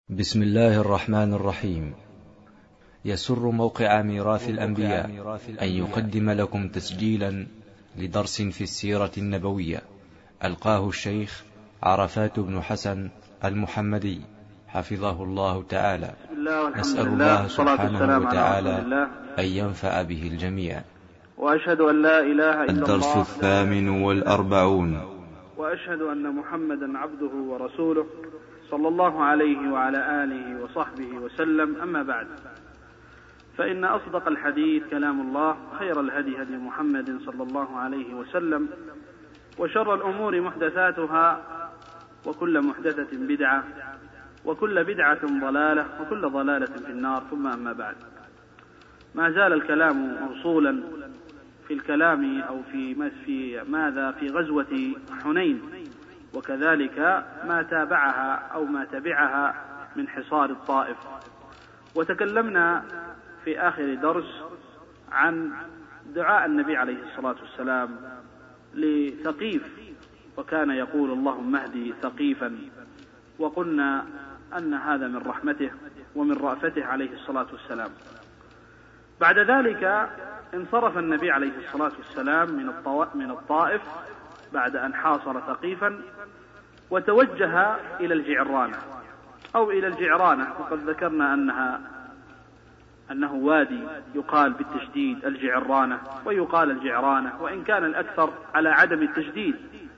بسم الله الرحمن الرحيم. يسر موقع ميراث الأنبياء أن يقدم لكم تسجيلا لدرس في السيرة النبوية ألقاه الشيخ عرفات بن حسن المحمدي حفظه الله تعالى. نسأل الله سبحانه وتعالى أن ينفع به الجميع. وأشهد أن لا إله إلا الله. الدرس 48. وأشهد أن محمدا عبده ورسوله صلى الله عليه وعلى آله وصحبه وسلم. أما بعد، فإن أصدق الحديث كلام الله، خير الهدي هدي محمد صلى الله عليه وسلم، وشر الأمور محدثاتها، وكل محدثة بدعة، وكل بدعة ضلالة، وكل ضلالة في النار. ثم أما بعد، ما زال الكلام موصولا في الكلام أو في غزوة حنين، وكذلك ما تابعها أو ما تبعها من حصار الطائف. وتكلمنا في آخر درس عن دعاء النبي عليه الصلاة والسلام لثقيف، وكان يقول اللهم اهدي ثقيفا، وقلنا أن هذا من رحمته ومن رأفته عليه الصلاة والسلام. بعد ذلك انصرف النبي عليه الصلاة والسلام من الطائف بعد أن حاصر ثقيفا، وتوجه إلى الجعرانة أو إلى الجعرانة، وقد ذكرنا أنه وادي يقال بالتشديد الجعرانة ويقال الجعرانة، وإن كان الأكثر على عدم التشديد.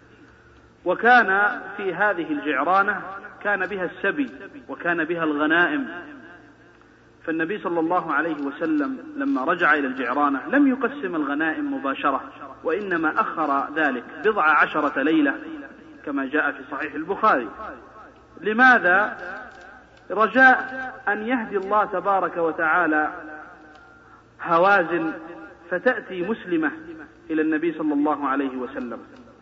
وكان في هذه الجعرانة كان بها السبي وكان بها الغنائم، فالنبي صلى الله عليه وسلم لما رجع إلى الجعرانة لم يقسم الغنائم مباشرة، وإنما أخر ذلك 14 ليلة كما جاء في صحيح البخاري. لماذا؟ رجاء أن يهدي الله تبارك وتعالى هوازن فتأتي مسلمة إلى النبي صلى الله عليه وسلم.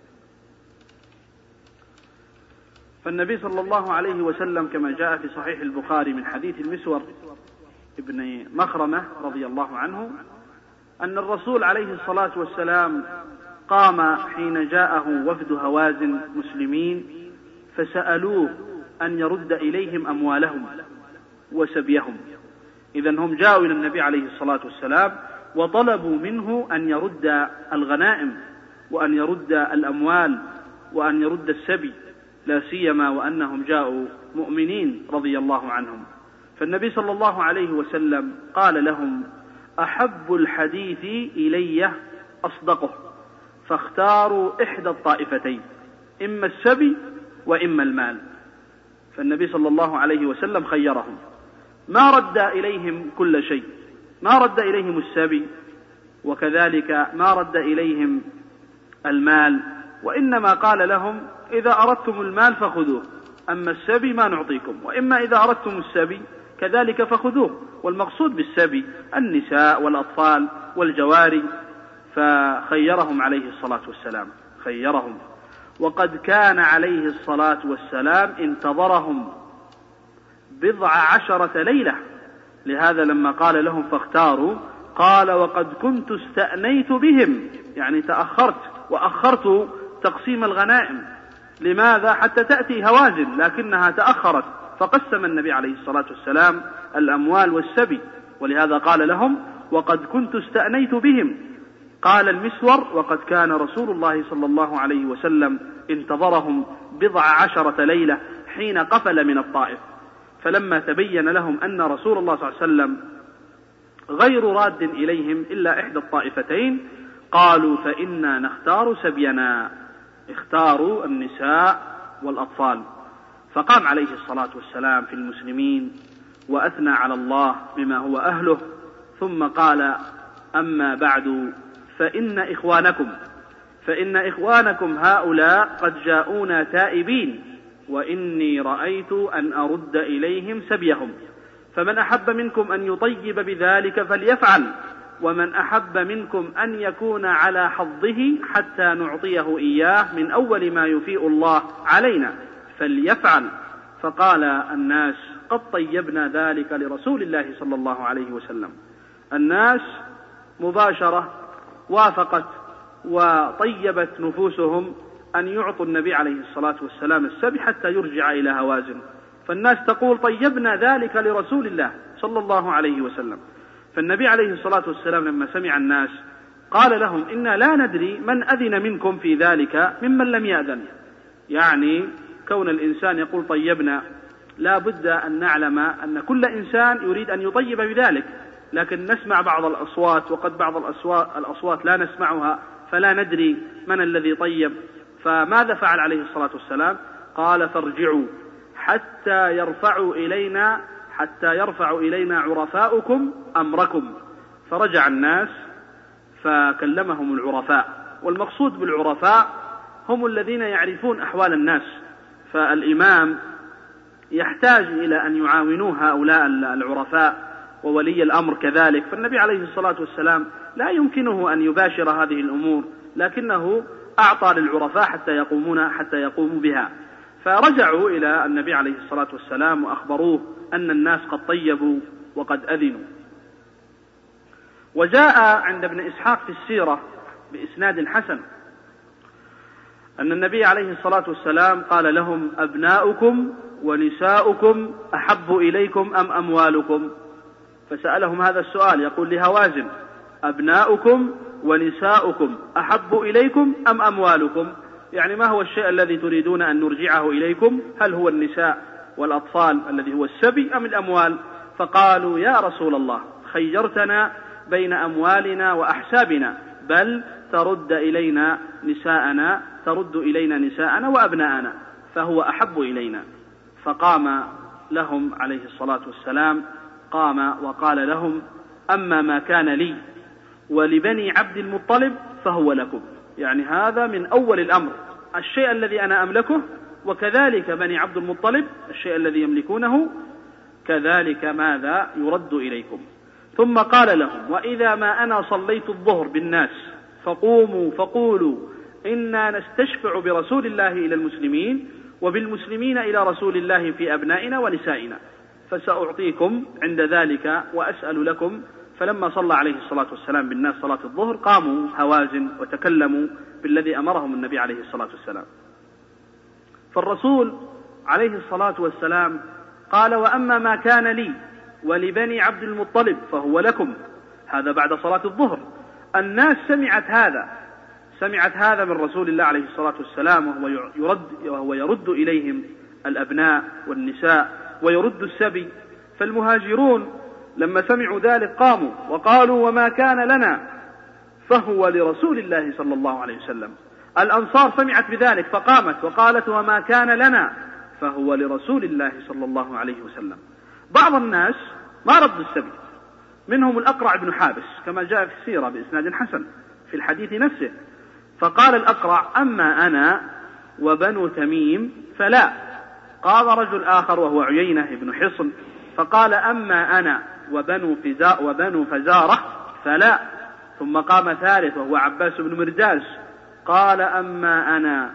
فالنبي صلى الله عليه وسلم كما جاء في صحيح البخاري من حديث المسور ابن مخرمة رضي الله عنه أن الرسول عليه الصلاة والسلام قام حين جاءه وفد هوازن مسلمين، فسألوه أن يرد إليهم أموالهم وسبيهم. إذن هم جاءوا إلى النبي عليه الصلاة والسلام وطلبوا منه أن يرد الغنائم وأن يرد الأموال وأن يرد السبي، لا سيما وأنهم جاءوا مؤمنين رضي الله عنهم. فالنبي صلى الله عليه وسلم قال لهم: أحب الحديث إلي أصدقه، فاختاروا إحدى الطائفتين، إما السبي وإما المال. فالنبي صلى الله عليه وسلم خيرهم، ما رد إليهم كل شيء، ما رد إليهم السبي وكذلك ما رد إليهم المال، وإنما قال لهم: إذا أردتم المال فخذوه، أما السبي ما نعطيكم، وإما إذا أردتم السبي كذلك فخذوه. والمقصود بالسبي النساء والأطفال والجواري. فخيرهم عليه الصلاة والسلام، خيرهم. وقد كان عليه الصلاة والسلام انتظرهم 14 ليلة. لهذا لما قال لهم فاختاروا، قال: وقد كنت استأنيت بهم، يعني تأخرت وأخرت تقسيم الغنائم. لماذا؟ حتى تأتي هوازن، لكنها تأخرت، فقسم النبي عليه الصلاة والسلام الأموال والسبي. ولهذا قال لهم: وقد كنت استأنيت بهم. قال المسور: وقد كان رسول الله صلى الله عليه وسلم انتظرهم 14 ليلة حين قفل من الطائف. فلما تبين لهم أن رسول الله صلى الله عليه وسلم غير راد إليهم إلا إحدى الطائفتين، قالوا: فإنا نختار سبينا، اختاروا النساء والأطفال. فقام عليه الصلاة والسلام في المسلمين وأثنى على الله بما هو أهله، ثم قال: أما بعد، فإن إخوانكم هؤلاء قد جاءونا تائبين، وإني رأيت أن أرد إليهم سبيهم، فمن أحب منكم أن يطيب بذلك فليفعل، ومن أحب منكم أن يكون على حظه حتى نعطيه إياه من أول ما يفيء الله علينا فليفعل. فقال الناس: قد طيبنا ذلك لرسول الله صلى الله عليه وسلم. الناس مباشرة وافقت وطيبت نفوسهم أن يعطوا النبي عليه الصلاة والسلام السبي حتى يرجع إلى هوازن. فالناس تقول طيبنا ذلك لرسول الله صلى الله عليه وسلم. فالنبي عليه الصلاة والسلام لما سمع الناس قال لهم إنا لا ندري من أذن منكم في ذلك ممن لم يأذن. يعني كون الإنسان يقول طيبنا لا بد أن نعلم أن كل إنسان يريد أن يطيب بذلك، لكن نسمع بعض الأصوات وقد بعض الأصوات لا نسمعها، فلا ندري من الذي طيب. فماذا فعل عليه الصلاة والسلام؟ قال فارجعوا حتى يرفعوا إلينا عرفاؤكم أمركم. فرجع الناس فكلمهم العرفاء، والمقصود بالعرفاء هم الذين يعرفون أحوال الناس، فالإمام يحتاج إلى أن يعاونوه هؤلاء العرفاء، وولي الأمر كذلك. فالنبي عليه الصلاة والسلام لا يمكنه أن يباشر هذه الأمور، لكنه أعطى للعرفاء حتى يقوموا بها. فرجعوا إلى النبي عليه الصلاة والسلام وأخبروه أن الناس قد طيبوا وقد أذنوا. وجاء عند ابن إسحاق في السيرة بإسناد حسن أن النبي عليه الصلاة والسلام قال لهم أبناؤكم ونساؤكم أحب إليكم أم أموالكم؟ فسألهم هذا السؤال، يقول لهوازن أبناؤكم ونساؤكم أحب إليكم أم أموالكم؟ يعني ما هو الشيء الذي تريدون أن نرجعه إليكم؟ هل هو النساء والأطفال الذي هو السبي أم الأموال؟ فقالوا يا رسول الله خيرتنا بين أموالنا وأحسابنا، بل ترد إلينا نساءنا وأبناءنا، فهو أحب إلينا. فقام لهم عليه الصلاة والسلام، قام وقال لهم أما ما كان لي ولبني عبد المطلب فهو لكم. يعني هذا من أول الأمر، الشيء الذي أنا أملكه، وكذلك بني عبد المطلب الشيء الذي يملكونه، كذلك ماذا يرد إليكم. ثم قال لهم وإذا ما أنا صليت الظهر بالناس فقوموا فقولوا إنا نستشفع برسول الله إلى المسلمين وبالمسلمين إلى رسول الله في أبنائنا ونسائنا، فسأعطيكم عند ذلك وأسأل لكم. فلما صلى عليه الصلاة والسلام بالناس صلاة الظهر قاموا هوازن وتكلموا بالذي أمرهم النبي عليه الصلاة والسلام. فالرسول عليه الصلاة والسلام قال وأما ما كان لي ولبني عبد المطلب فهو لكم. هذا بعد صلاة الظهر. الناس سمعت هذا من رسول الله عليه الصلاة والسلام، وهو يرد إليهم الأبناء والنساء ويرد السبي. فالمهاجرون لما سمعوا ذلك قاموا وقالوا وما كان لنا فهو لرسول الله صلى الله عليه وسلم. الأنصار سمعت بذلك فقامت وقالت وما كان لنا فهو لرسول الله صلى الله عليه وسلم. بعض الناس ما رد السبي، منهم الأقرع بن حابس كما جاء في السيرة بإسناد حسن في الحديث نفسه. فقال الأقرع أما أنا وبنو تميم فلا. قال رجل آخر وهو عيينة بن حصن فقال أما أنا وبنو فزارة فلا. ثم قام ثالث وهو عباس بن مرداس قال أما أنا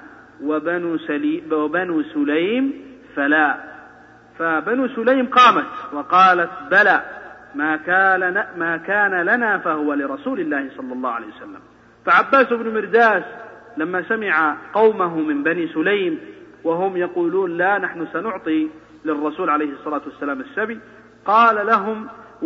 وبنو سليم فلا. فبنو سليم قامت وقالت بلى ما كان لنا فهو لرسول الله صلى الله عليه وسلم. فعباس بن مرداس لما سمع قومه من بني سليم وهم يقولون لا نحن سنعطي للرسول عليه الصلاة والسلام السبي، قال لهم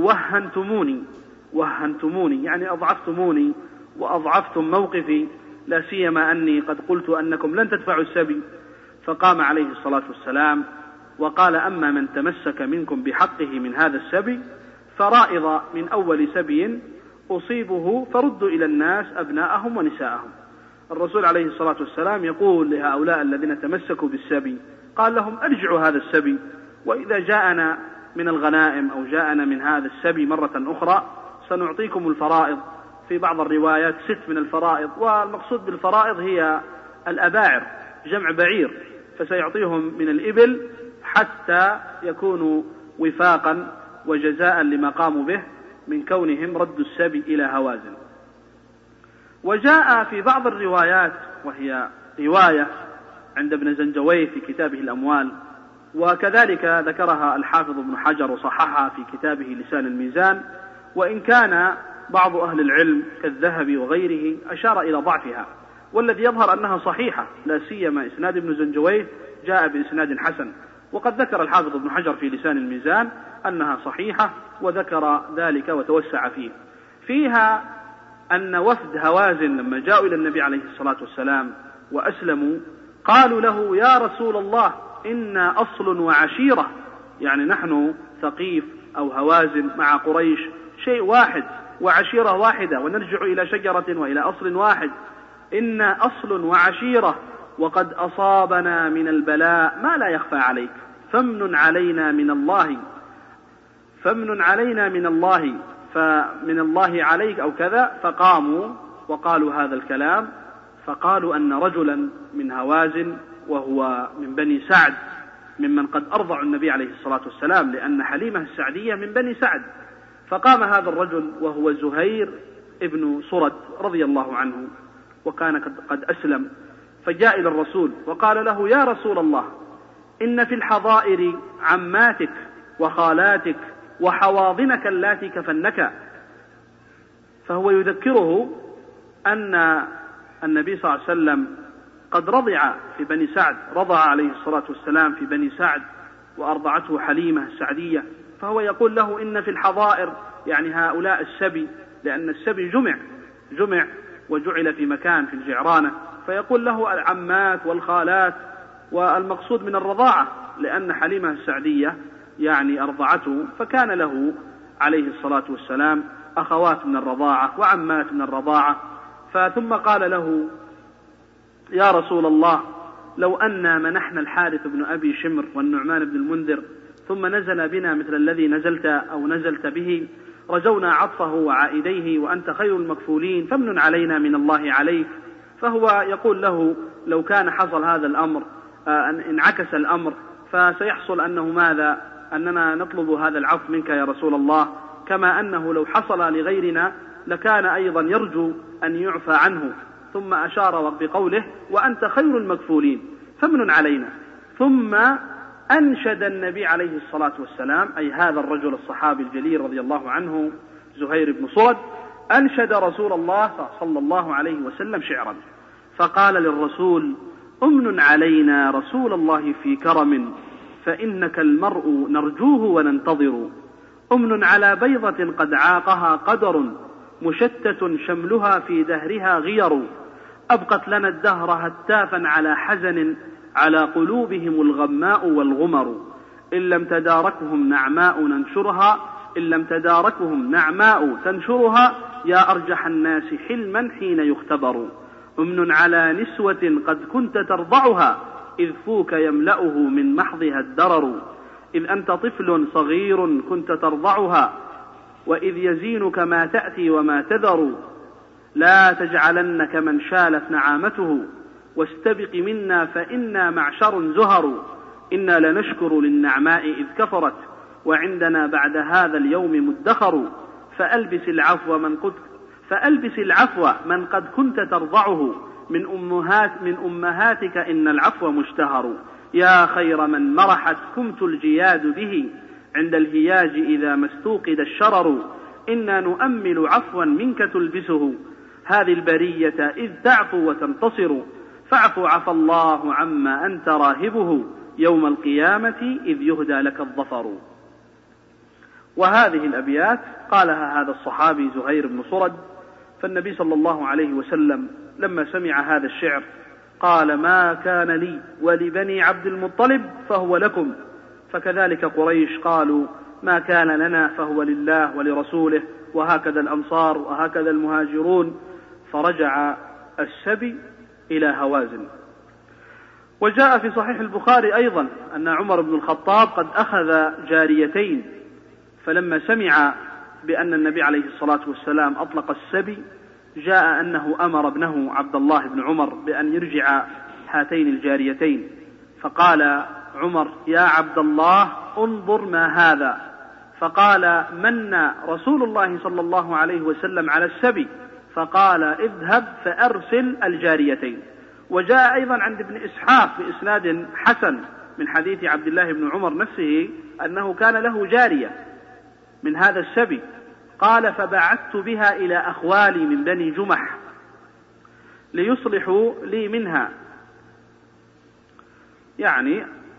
وهنتموني يعني أضعفتموني وأضعفتم موقفي، لا سيما أني قد قلت أنكم لن تدفعوا السبي. فقام عليه الصلاة والسلام وقال أما من تمسك منكم بحقه من هذا السبي فرائض من أول سبي أصيبه فردوا إلى الناس أبناءهم ونساءهم. الرسول عليه الصلاة والسلام يقول لهؤلاء الذين تمسكوا بالسبي قال لهم أرجعوا هذا السبي، وإذا جاءنا من الغنائم أو جاءنا من هذا السبي مرة أخرى سنعطيكم الفرائض. في بعض الروايات 6 من الفرائض، والمقصود بالفرائض هي الأباعر جمع بعير، فسيعطيهم من الإبل حتى يكونوا وفاقا وجزاء لما قاموا به من كونهم ردوا السبي إلى هوازن. وجاء في بعض الروايات، وهي رواية عند ابن زنجويه في كتابه الأموال، وكذلك ذكرها الحافظ ابن حجر وصححها في كتابه لسان الميزان، وإن كان بعض أهل العلم كالذهبي وغيره أشار إلى ضعفها، والذي يظهر أنها صحيحة، لا سيما إسناد ابن زنجويه جاء بإسناد حسن. وقد ذكر الحافظ ابن حجر في لسان الميزان أنها صحيحة وذكر ذلك وتوسع فيها أن وفد هوازن لما جاءوا إلى النبي عليه الصلاة والسلام وأسلموا قالوا له يا رسول الله إنا أصل وعشيرة، يعني نحن ثقيف أو هوازن مع قريش شيء واحد وعشيرة واحدة ونرجع إلى شجرة وإلى أصل واحد، إنا أصل وعشيرة وقد أصابنا من البلاء ما لا يخفى عليك فمن علينا من الله فمن الله عليك أو كذا. فقاموا وقالوا هذا الكلام، فقالوا أن رجلا من هوازن وهو من بني سعد ممن قد أرضعوا النبي عليه الصلاة والسلام، لأن حليمة السعدية من بني سعد. فقام هذا الرجل وهو زهير ابن صرد رضي الله عنه وكان قد أسلم، فجاء إلى الرسول وقال له يا رسول الله إن في الحظائر عماتك وخالاتك وحواضنك اللاتي كفنك. فهو يذكره أن النبي صلى الله عليه وسلم قد رضع في بني سعد، رضع عليه الصلاة والسلام في بني سعد وأرضعته حليمة السعدية. فهو يقول له إن في الحظائر يعني هؤلاء السبي، لأن السبي جمع وجعل في مكان في الجعرانة، فيقول له العمات والخالات، والمقصود من الرضاعة لأن حليمة السعدية يعني أرضعته، فكان له عليه الصلاة والسلام أخوات من الرضاعة وعمات من الرضاعة. ثم قال له يا رسول الله لو أن منحنا الحارث بن أبي شمر والنعمان بن المنذر ثم نزل بنا مثل الذي نزلت به رجونا عطفه وعائديه وأنت خير المكفولين فمن علينا من الله عليك. فهو يقول له لو كان حصل هذا الأمر انعكس الأمر فسيحصل أنه ماذا؟ أننا نطلب هذا العفو منك يا رسول الله، كما أنه لو حصل لغيرنا لكان أيضا يرجو أن يعفى عنه. ثم أشار بقوله وأنت خير المكفولين فمن علينا. ثم أنشد النبي عليه الصلاة والسلام، أي هذا الرجل الصحابي الجليل رضي الله عنه زهير بن صرد، أنشد رسول الله صلى الله عليه وسلم شعرا، فقال للرسول أمن علينا رسول الله في كرم فإنك المرء نرجوه وننتظر، أمن على بيضة قد عاقها قدر مشتت شملها في دهرها غير، أبقت لنا الدهر هتافا على حزن على قلوبهم الغماء والغمر، إن لم تداركهم نعماء تنشرها يا أرجح الناس حلما حين يختبر، أمن على نسوة قد كنت ترضعها إذ فوك يملأه من محضها الدرر، إذ أنت طفل صغير كنت ترضعها وإذ يزينك ما تأتي وما تذر، لا تجعلنك من شالت نعامته واستبق منا فإنا معشر زهر، إنا لنشكر للنعماء إذ كفرت وعندنا بعد هذا اليوم مدخر، فألبس العفو من قد كنت ترضعه من أمهاتك إن العفو مشتهر، يا خير من مرحت كمت الجياد به عند الهياج إذا ما استوقد الشرر، إنا نؤمل عفوا منك تلبسه هذه البرية إذ تعفو وتنتصر، فاعف عفى الله عما أنت راهبه يوم القيامة إذ يهدى لك الظفر. وهذه الأبيات قالها هذا الصحابي زهير بن صرد. فالنبي صلى الله عليه وسلم لما سمع هذا الشعر قال ما كان لي ولبني عبد المطلب فهو لكم، فكذلك قريش قالوا ما كان لنا فهو لله ولرسوله، وهكذا الأنصار وهكذا المهاجرون. فرجع السبي إلى هوازن. وجاء في صحيح البخاري أيضا أن عمر بن الخطاب قد أخذ جاريتين، فلما سمع بأن النبي عليه الصلاة والسلام أطلق السبي جاء أنه أمر ابنه عبد الله بن عمر بأن يرجع هاتين الجاريتين، فقال عمر يا عبد الله انظر ما هذا، فقال من رسول الله صلى الله عليه وسلم على السبي، فقال اذهب فأرسل الجاريتين. وجاء أيضا عند ابن إسحاق بإسناد حسن من حديث عبد الله بن عمر نفسه أنه كان له جارية من هذا السبي، قال فبعثت بها إلى أخوالي من بني جمح ليصلحوا لي منها، يعني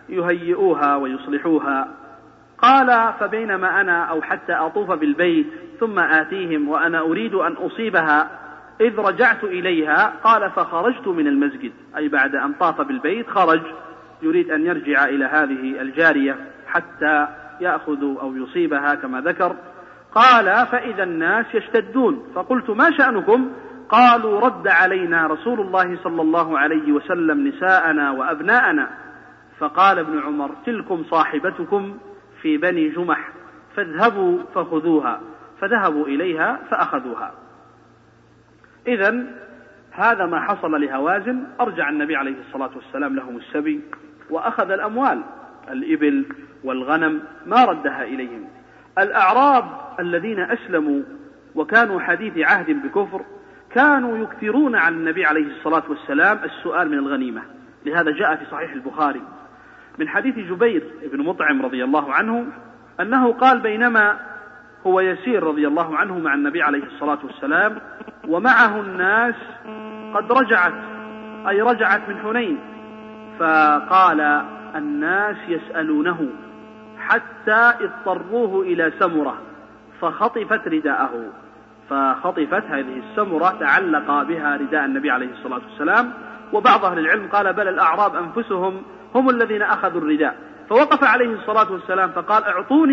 يهيئوها ويصلحوها. قال فبينما أنا أو حتى أطوف بالبيت ثم آتيهم وأنا أريد أن أصيبها إذ رجعت إليها. قال فخرجت من المسجد، أي بعد أن طاف بالبيت خرج يريد أن يرجع إلى هذه الجارية حتى يأخذ أو يصيبها كما ذكر. قال فإذا الناس يشتدون، فقلت ما شأنكم؟ قالوا رد علينا رسول الله صلى الله عليه وسلم نساءنا وأبناءنا. فقال ابن عمر تلكم صاحبتكم في بني جمح فاذهبوا فخذوها. فذهبوا إليها فأخذوها. إذن هذا ما حصل لهوازن. أرجع النبي عليه الصلاة والسلام لهم السبي وأخذ الأموال، الإبل والغنم ما ردها إليهم. الأعراب الذين أسلموا وكانوا حديث عهد بكفر كانوا يكثرون عن النبي عليه الصلاة والسلام السؤال من الغنيمة. لهذا جاء في صحيح البخاري من حديث جبير بن مطعم رضي الله عنه أنه قال بينما هو يسير رضي الله عنه مع النبي عليه الصلاة والسلام ومعه الناس قد رجعت من حنين، فقال الناس يسألونه حتى اضطروه إلى سمرة فخطفت رداءه. فخطفت هذه السمرة، تعلق بها رداء النبي عليه الصلاة والسلام. وبعض أهل العلم قال بل الأعراب أنفسهم هم الذين أخذوا الرداء. فوقف عليه الصلاة والسلام فقال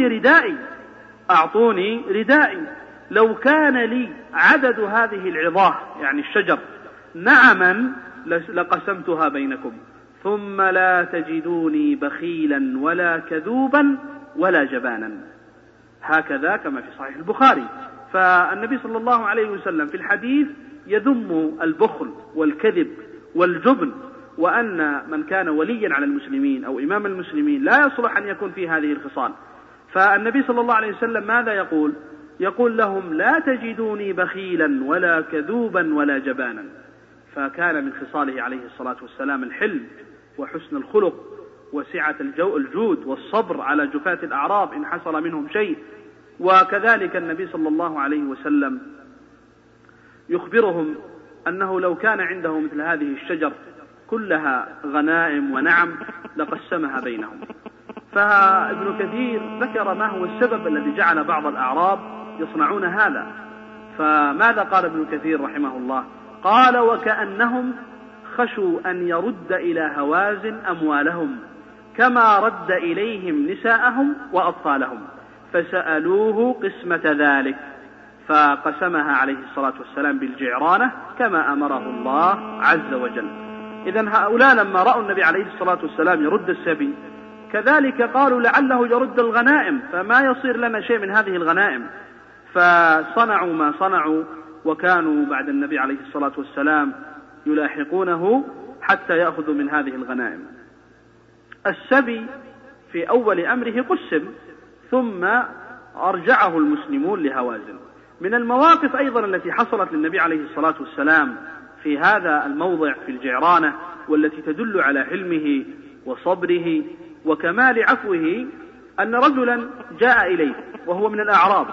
أعطوني ردائي لو كان لي عدد هذه العظاه يعني الشجر نعما لقسمتها بينكم ثم لا تجدوني بخيلا ولا كذوبا ولا جبانا. هكذا كما في صحيح البخاري. فالنبي صلى الله عليه وسلم في الحديث يذم البخل والكذب والجبن، وأن من كان وليا على المسلمين أو إمام المسلمين لا يصلح أن يكون في هذه الخصال. فالنبي صلى الله عليه وسلم ماذا يقول؟ يقول لهم لا تجدوني بخيلا ولا كذوبا ولا جبانا. فكان من خصاله عليه الصلاة والسلام الحلم وحسن الخلق وسعة الجود والصبر على جفاة الأعراب إن حصل منهم شيء. وكذلك النبي صلى الله عليه وسلم يخبرهم أنه لو كان عنده مثل هذه الشجر كلها غنائم ونعم لقسمها بينهم. فابن كثير ذكر ما هو السبب الذي جعل بعض الأعراب يصنعون هذا. فماذا قال ابن كثير رحمه الله؟ قال وكأنهم خشوا أن يرد إلى هوازن أموالهم كما رد إليهم نساءهم وأطفالهم فسألوه قسمة ذلك فقسمها عليه الصلاة والسلام بالجعرانة كما أمره الله عز وجل. إذن هؤلاء لما رأوا النبي عليه الصلاة والسلام يرد السبي كذلك قالوا لعله يرد الغنائم فما يصير لنا شيء من هذه الغنائم، فصنعوا ما صنعوا وكانوا بعد النبي عليه الصلاة والسلام يلاحقونه حتى يأخذوا من هذه الغنائم. السبي في أول أمره قسم ثم أرجعه المسلمون لهوازن. من المواقف أيضا التي حصلت للنبي عليه الصلاة والسلام في هذا الموضع في الجعرانة والتي تدل على حلمه وصبره وكمال عفوه أن رجلا جاء إليه وهو من الأعراب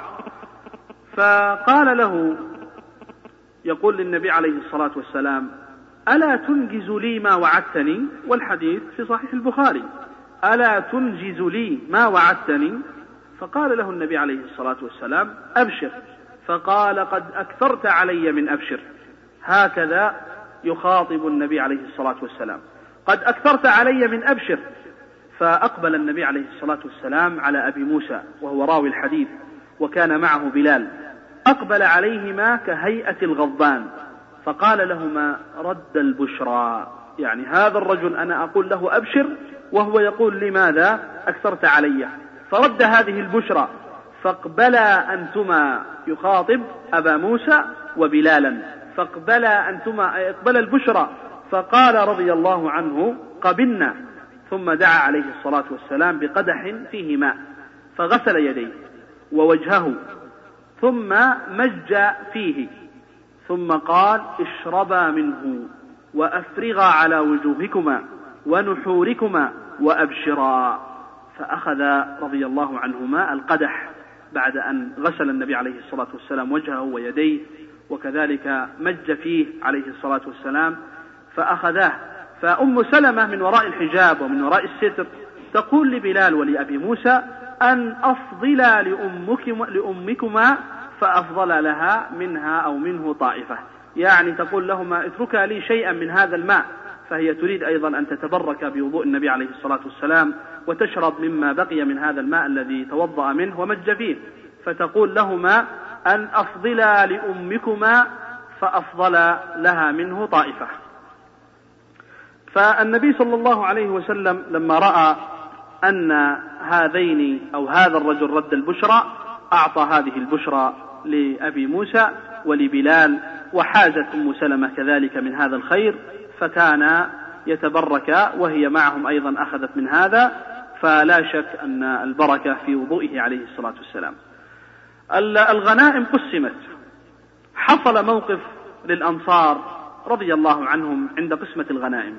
فقال له يقول للنبي عليه الصلاة والسلام ألا تنجز لي ما وعدتني؟ والحديث في صحيح البخاري ألا تنجز لي ما وعدتني؟ فقال له النبي عليه الصلاة والسلام أبشر. فقال قد أكثرت علي من أبشر. هكذا يخاطب النبي عليه الصلاة والسلام قد أكثرت علي من أبشر. فأقبل النبي عليه الصلاة والسلام على أبي موسى وهو راوي الحديث وكان معه بلال، أقبل عليهما كهيئة الغضبان فقال لهما رد البشرى، يعني هذا الرجل أنا أقول له أبشر وهو يقول لماذا أكثرت علي؟ فرد هذه البشرى فاقبلا أنتما، يخاطب أبا موسى وبلالا، فاقبلا أنتما اقبل البشرى. فقال رضي الله عنه قبلنا. ثم دعا عليه الصلاة والسلام بقدح فيه ماء فغسل يديه ووجهه ثم مج فيه ثم قال اشربا منه وأفرغا على وجوهكما ونحوركما وأبشرا. فأخذ رضي الله عنهما القدح بعد أن غسل النبي عليه الصلاة والسلام وجهه ويديه وكذلك مج فيه عليه الصلاة والسلام فأخذاه. فأم سلمة من وراء الحجاب ومن وراء الستر تقول لبلال ولأبي موسى أن أفضلا لأمكما فأفضل لها منها أو منه طائفة، يعني تقول لهما اتركا لي شيئا من هذا الماء، فهي تريد أيضا أن تتبرك بوضوء النبي عليه الصلاة والسلام وتشرب مما بقي من هذا الماء الذي توضأ منه ومج فيه، فتقول لهما أن أفضلا لأمكما فأفضل لها منه طائفة. فالنبي صلى الله عليه وسلم لما رأى أن هذين أو هذا الرجل رد البشرى أعطى هذه البشرى لأبي موسى ولبلال، وحازت أم سلمة كذلك من هذا الخير، فكان يتبرك وهي معهم أيضا أخذت من هذا، فلا شك أن البركة في وضوئه عليه الصلاة والسلام. الغنائم قسمت. حصل موقف للأنصار رضي الله عنهم عند قسمة الغنائم.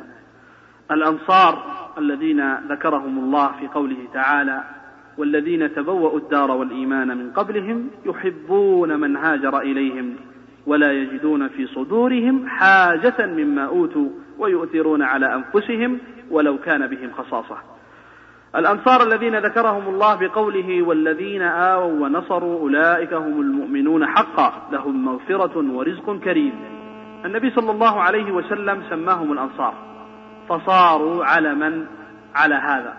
الأنصار الذين ذكرهم الله في قوله تعالى: والذين تبوأوا الدار والإيمان من قبلهم يحبون من هاجر إليهم ولا يجدون في صدورهم حاجة مما أوتوا ويؤثرون على أنفسهم ولو كان بهم خصاصة. الأنصار الذين ذكرهم الله بقوله: والذين آووا ونصروا أولئك هم المؤمنون حقا لهم مغفرة ورزق كريم. النبي صلى الله عليه وسلم سماهم الأنصار، فصاروا علما على هذا،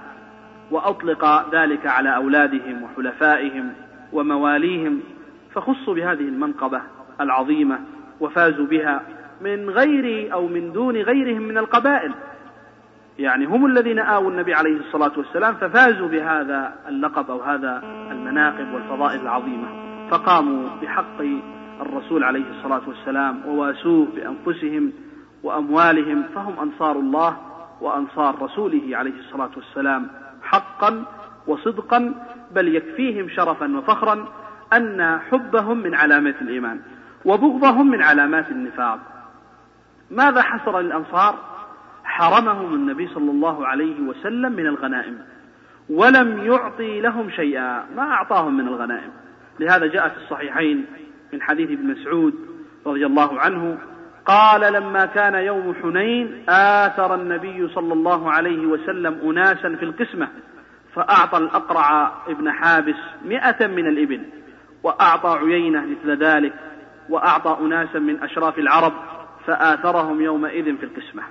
وأطلق ذلك على أولادهم وحلفائهم ومواليهم، فخصوا بهذه المنقبة العظيمة وفازوا بها من غير أو من دون غيرهم من القبائل، يعني هم الذين آووا النبي عليه الصلاة والسلام ففازوا بهذا اللقب أو هذا المناقب والفضائل العظيمة، فقاموا بحق الرسول عليه الصلاة والسلام وواسوه بأنفسهم وأموالهم، فهم أنصار الله وأنصار رسوله عليه الصلاة والسلام حقا وصدقا، بل يكفيهم شرفا وفخرا أن حبهم من علامات الإيمان وبغضهم من علامات النفاق. ماذا حصل للأنصار؟ حرمهم النبي صلى الله عليه وسلم من الغنائم، ولم يعطي لهم شيئا، ما أعطاهم من الغنائم. لهذا جاء في الصحيحين من حديث ابن مسعود رضي الله عنه قال: لما كان يوم حنين آثر النبي صلى الله عليه وسلم أناسا في القسمة، فأعطى الأقرع ابن حابس 100 من الإبل، وأعطى عيينة مثل ذلك، وأعطى أناسا من أشراف العرب، فآثرهم يومئذ في القسمة.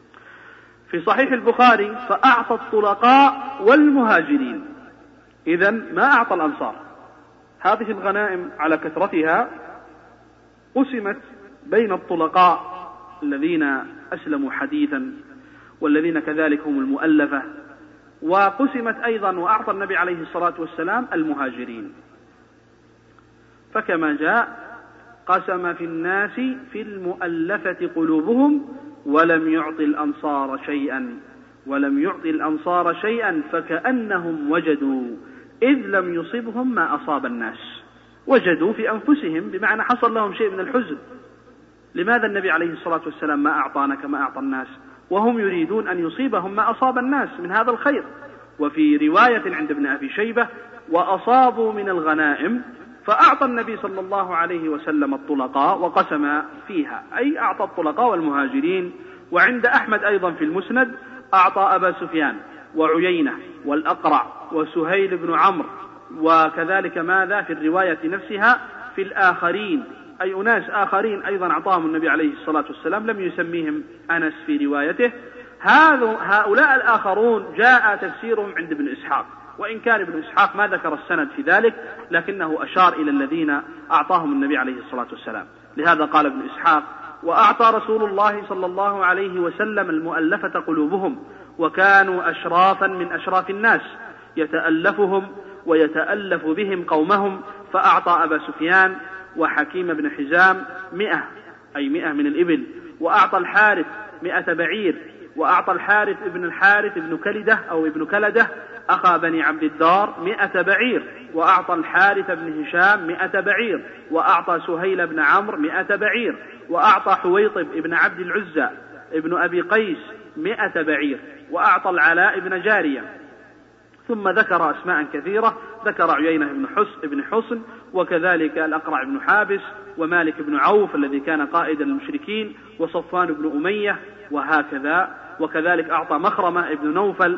في صحيح البخاري: فأعطى الطلقاء والمهاجرين. إذن ما أعطى الأنصار. هذه الغنائم على كثرتها قسمت بين الطلقاء الذين أسلموا حديثا والذين كذلك هم المؤلفة، وقسمت أيضا وأعطى النبي عليه الصلاة والسلام المهاجرين. فكما جاء: قسم في الناس في المؤلفة قلوبهم ولم يعطي الأنصار شيئا فكأنهم وجدوا إذ لم يصبهم ما أصاب الناس. وجدوا في أنفسهم، بمعنى حصل لهم شيء من الحزن. لماذا النبي عليه الصلاة والسلام ما أعطانا كما أعطى الناس؟ وهم يريدون أن يصيبهم ما أصاب الناس من هذا الخير. وفي رواية عند ابن أبي شيبة: وأصابوا من الغنائم، فأعطى النبي صلى الله عليه وسلم الطلقاء وقسم فيها، أي أعطى الطلقاء والمهاجرين. وعند أحمد أيضا في المسند: أعطى أبا سفيان وعيينة والأقرع وسهيل بن عمرو، وكذلك ماذا في الرواية نفسها في الآخرين، أي أناس آخرين أيضا أعطاهم النبي عليه الصلاة والسلام، لم يسميهم أنس في روايته. هؤلاء الآخرون جاء تفسيرهم عند ابن إسحاق، وإن كان ابن إسحاق ما ذكر السند في ذلك، لكنه أشار إلى الذين أعطاهم النبي عليه الصلاة والسلام. لهذا قال ابن إسحاق: وأعطى رسول الله صلى الله عليه وسلم المؤلفة قلوبهم، وكانوا أشرافا من أشراف الناس، يتألفهم ويتألف بهم قومهم، فأعطى أبا سفيان وحكيم بن حزام 100، أي 100 من الإبل، وأعطى الحارث 100 بعير، وأعطى الحارث ابن الحارث ابن كلدة أو ابن كلدة أخا بني عبد الدار 100 بعير، وأعطى الحارث بن هشام 100 بعير، وأعطى سهيل بن عمرو 100 بعير، وأعطى حويطب ابن عبد العزى ابن أبي قيس 100 بعير، وأعطى العلاء بن جارية. ثم ذكر أسماء كثيرة، ذكر عيينة بن حصن، وكذلك الأقرع بن حابس، ومالك بن عوف الذي كان قائد المشركين، وصفوان بن أمية، وهكذا. وكذلك أعطى مخرمة ابن نوفل.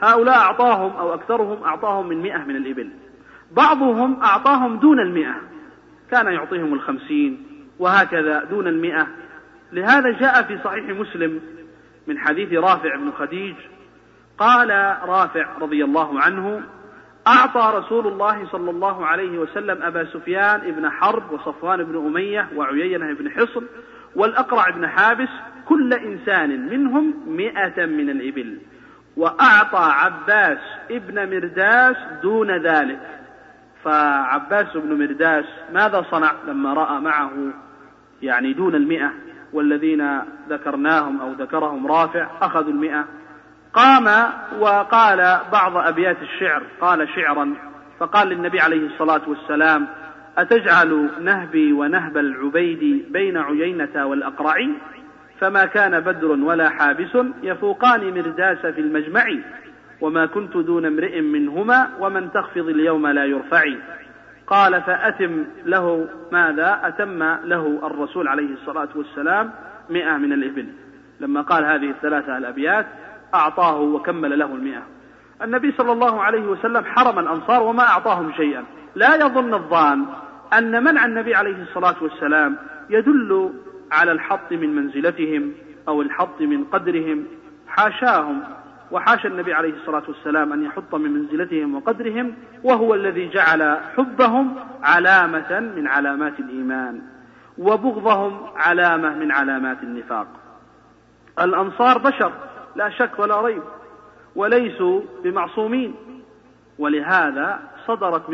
هؤلاء أعطاهم أو أكثرهم أعطاهم من 100 من الإبل، بعضهم أعطاهم دون 100، كان يعطيهم 50 وهكذا دون 100. لهذا جاء في صحيح مسلم من حديث رافع بن خديج قال رافع رضي الله عنه: أعطى رسول الله صلى الله عليه وسلم أبا سفيان ابن حرب وصفوان بن أمية وعيينة بن حصن والأقرع بن حابس كل إنسان منهم 100 من الإبل، وأعطى عباس ابن مرداس دون ذلك. فعباس بن مرداس ماذا صنع لما رأى معه يعني دون 100 والذين ذكرناهم أو ذكرهم رافع أخذوا 100؟ قام وقال بعض أبيات الشعر، قال شعرا فقال للنبي عليه الصلاة والسلام: أتجعل نهبي ونهب العبيد بين عيينة والأقرع، فما كان بدر ولا حابس يفوقان مرداس في المجمع، وما كنت دون امرئ منهما ومن تخفض اليوم لا يرفعي. قال فأتم له ماذا؟ أتم له الرسول عليه الصلاة والسلام 100 من الإبل. لما قال هذه الثلاثة الأبيات أعطاه وكمل له 100. النبي صلى الله عليه وسلم حرم الأنصار وما أعطاهم شيئا. لا يظن الظان أن منع النبي عليه الصلاة والسلام يدل على الحط من منزلتهم أو الحط من قدرهم، حاشاهم، وحاشا النبي عليه الصلاة والسلام أن يحط من منزلتهم وقدرهم، وهو الذي جعل حبهم علامة من علامات الإيمان وبغضهم علامة من علامات النفاق. الأنصار بشر لا شك ولا ريب، وليسوا بمعصومين، ولهذا صدرت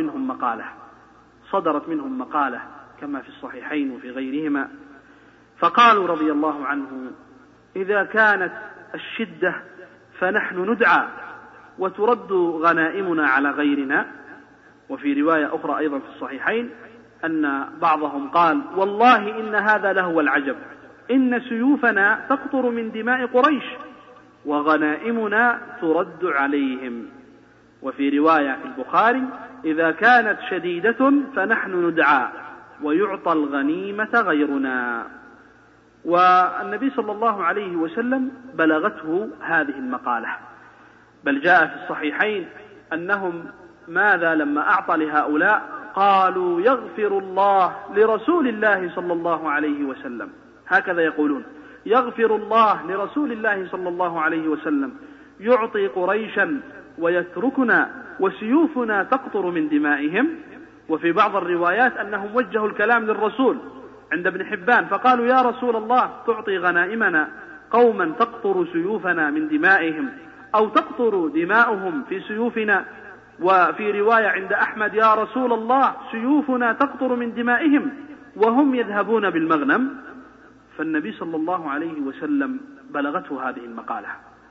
منهم مقالة كما في الصحيحين وفي غيرهما، فقالوا رضي الله عنه: إذا كانت الشدة فنحن ندعى وترد غنائمنا على غيرنا. وفي رواية أخرى أيضا في الصحيحين أن بعضهم قال: والله إن هذا لهو العجب، إن سيوفنا تقطر من دماء قريش وغنائمنا ترد عليهم. وفي رواية في البخاري: إذا كانت شديدة فنحن ندعى ويعطى الغنيمة غيرنا. والنبي صلى الله عليه وسلم بلغته هذه المقالة، بل جاء في الصحيحين أنهم ماذا لما أعطى لهؤلاء قالوا: يغفر الله لرسول الله صلى الله عليه وسلم، هكذا يقولون: يغفر الله لرسول الله صلى الله عليه وسلم، يعطي قريشا ويتركنا وسيوفنا تقطر من دمائهم. وفي بعض الروايات أنهم وجهوا الكلام للرسول عند ابن حبان فقالوا: يا رسول الله، تعطي غنائمنا قوما تقطر سيوفنا من دمائهم أو تقطر دماؤهم في سيوفنا. وفي رواية عند أحمد: يا رسول الله، سيوفنا تقطر من دمائهم وهم يذهبون بالمغنم. فالنبي صلى الله عليه وسلم بلغته هذه المقالة،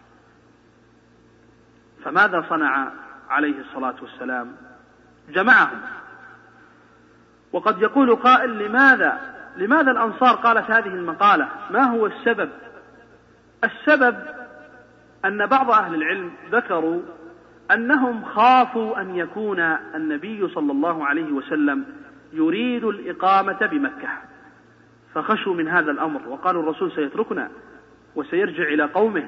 فماذا صنع عليه الصلاة والسلام؟ جمعهم. وقد يقول قائل: لماذا الأنصار قالت هذه المقالة؟ ما هو السبب؟ السبب أن بعض أهل العلم ذكروا أنهم خافوا أن يكون النبي صلى الله عليه وسلم يريد الإقامة بمكة، فخشوا من هذا الأمر وقالوا: الرسول سيتركنا وسيرجع إلى قومه،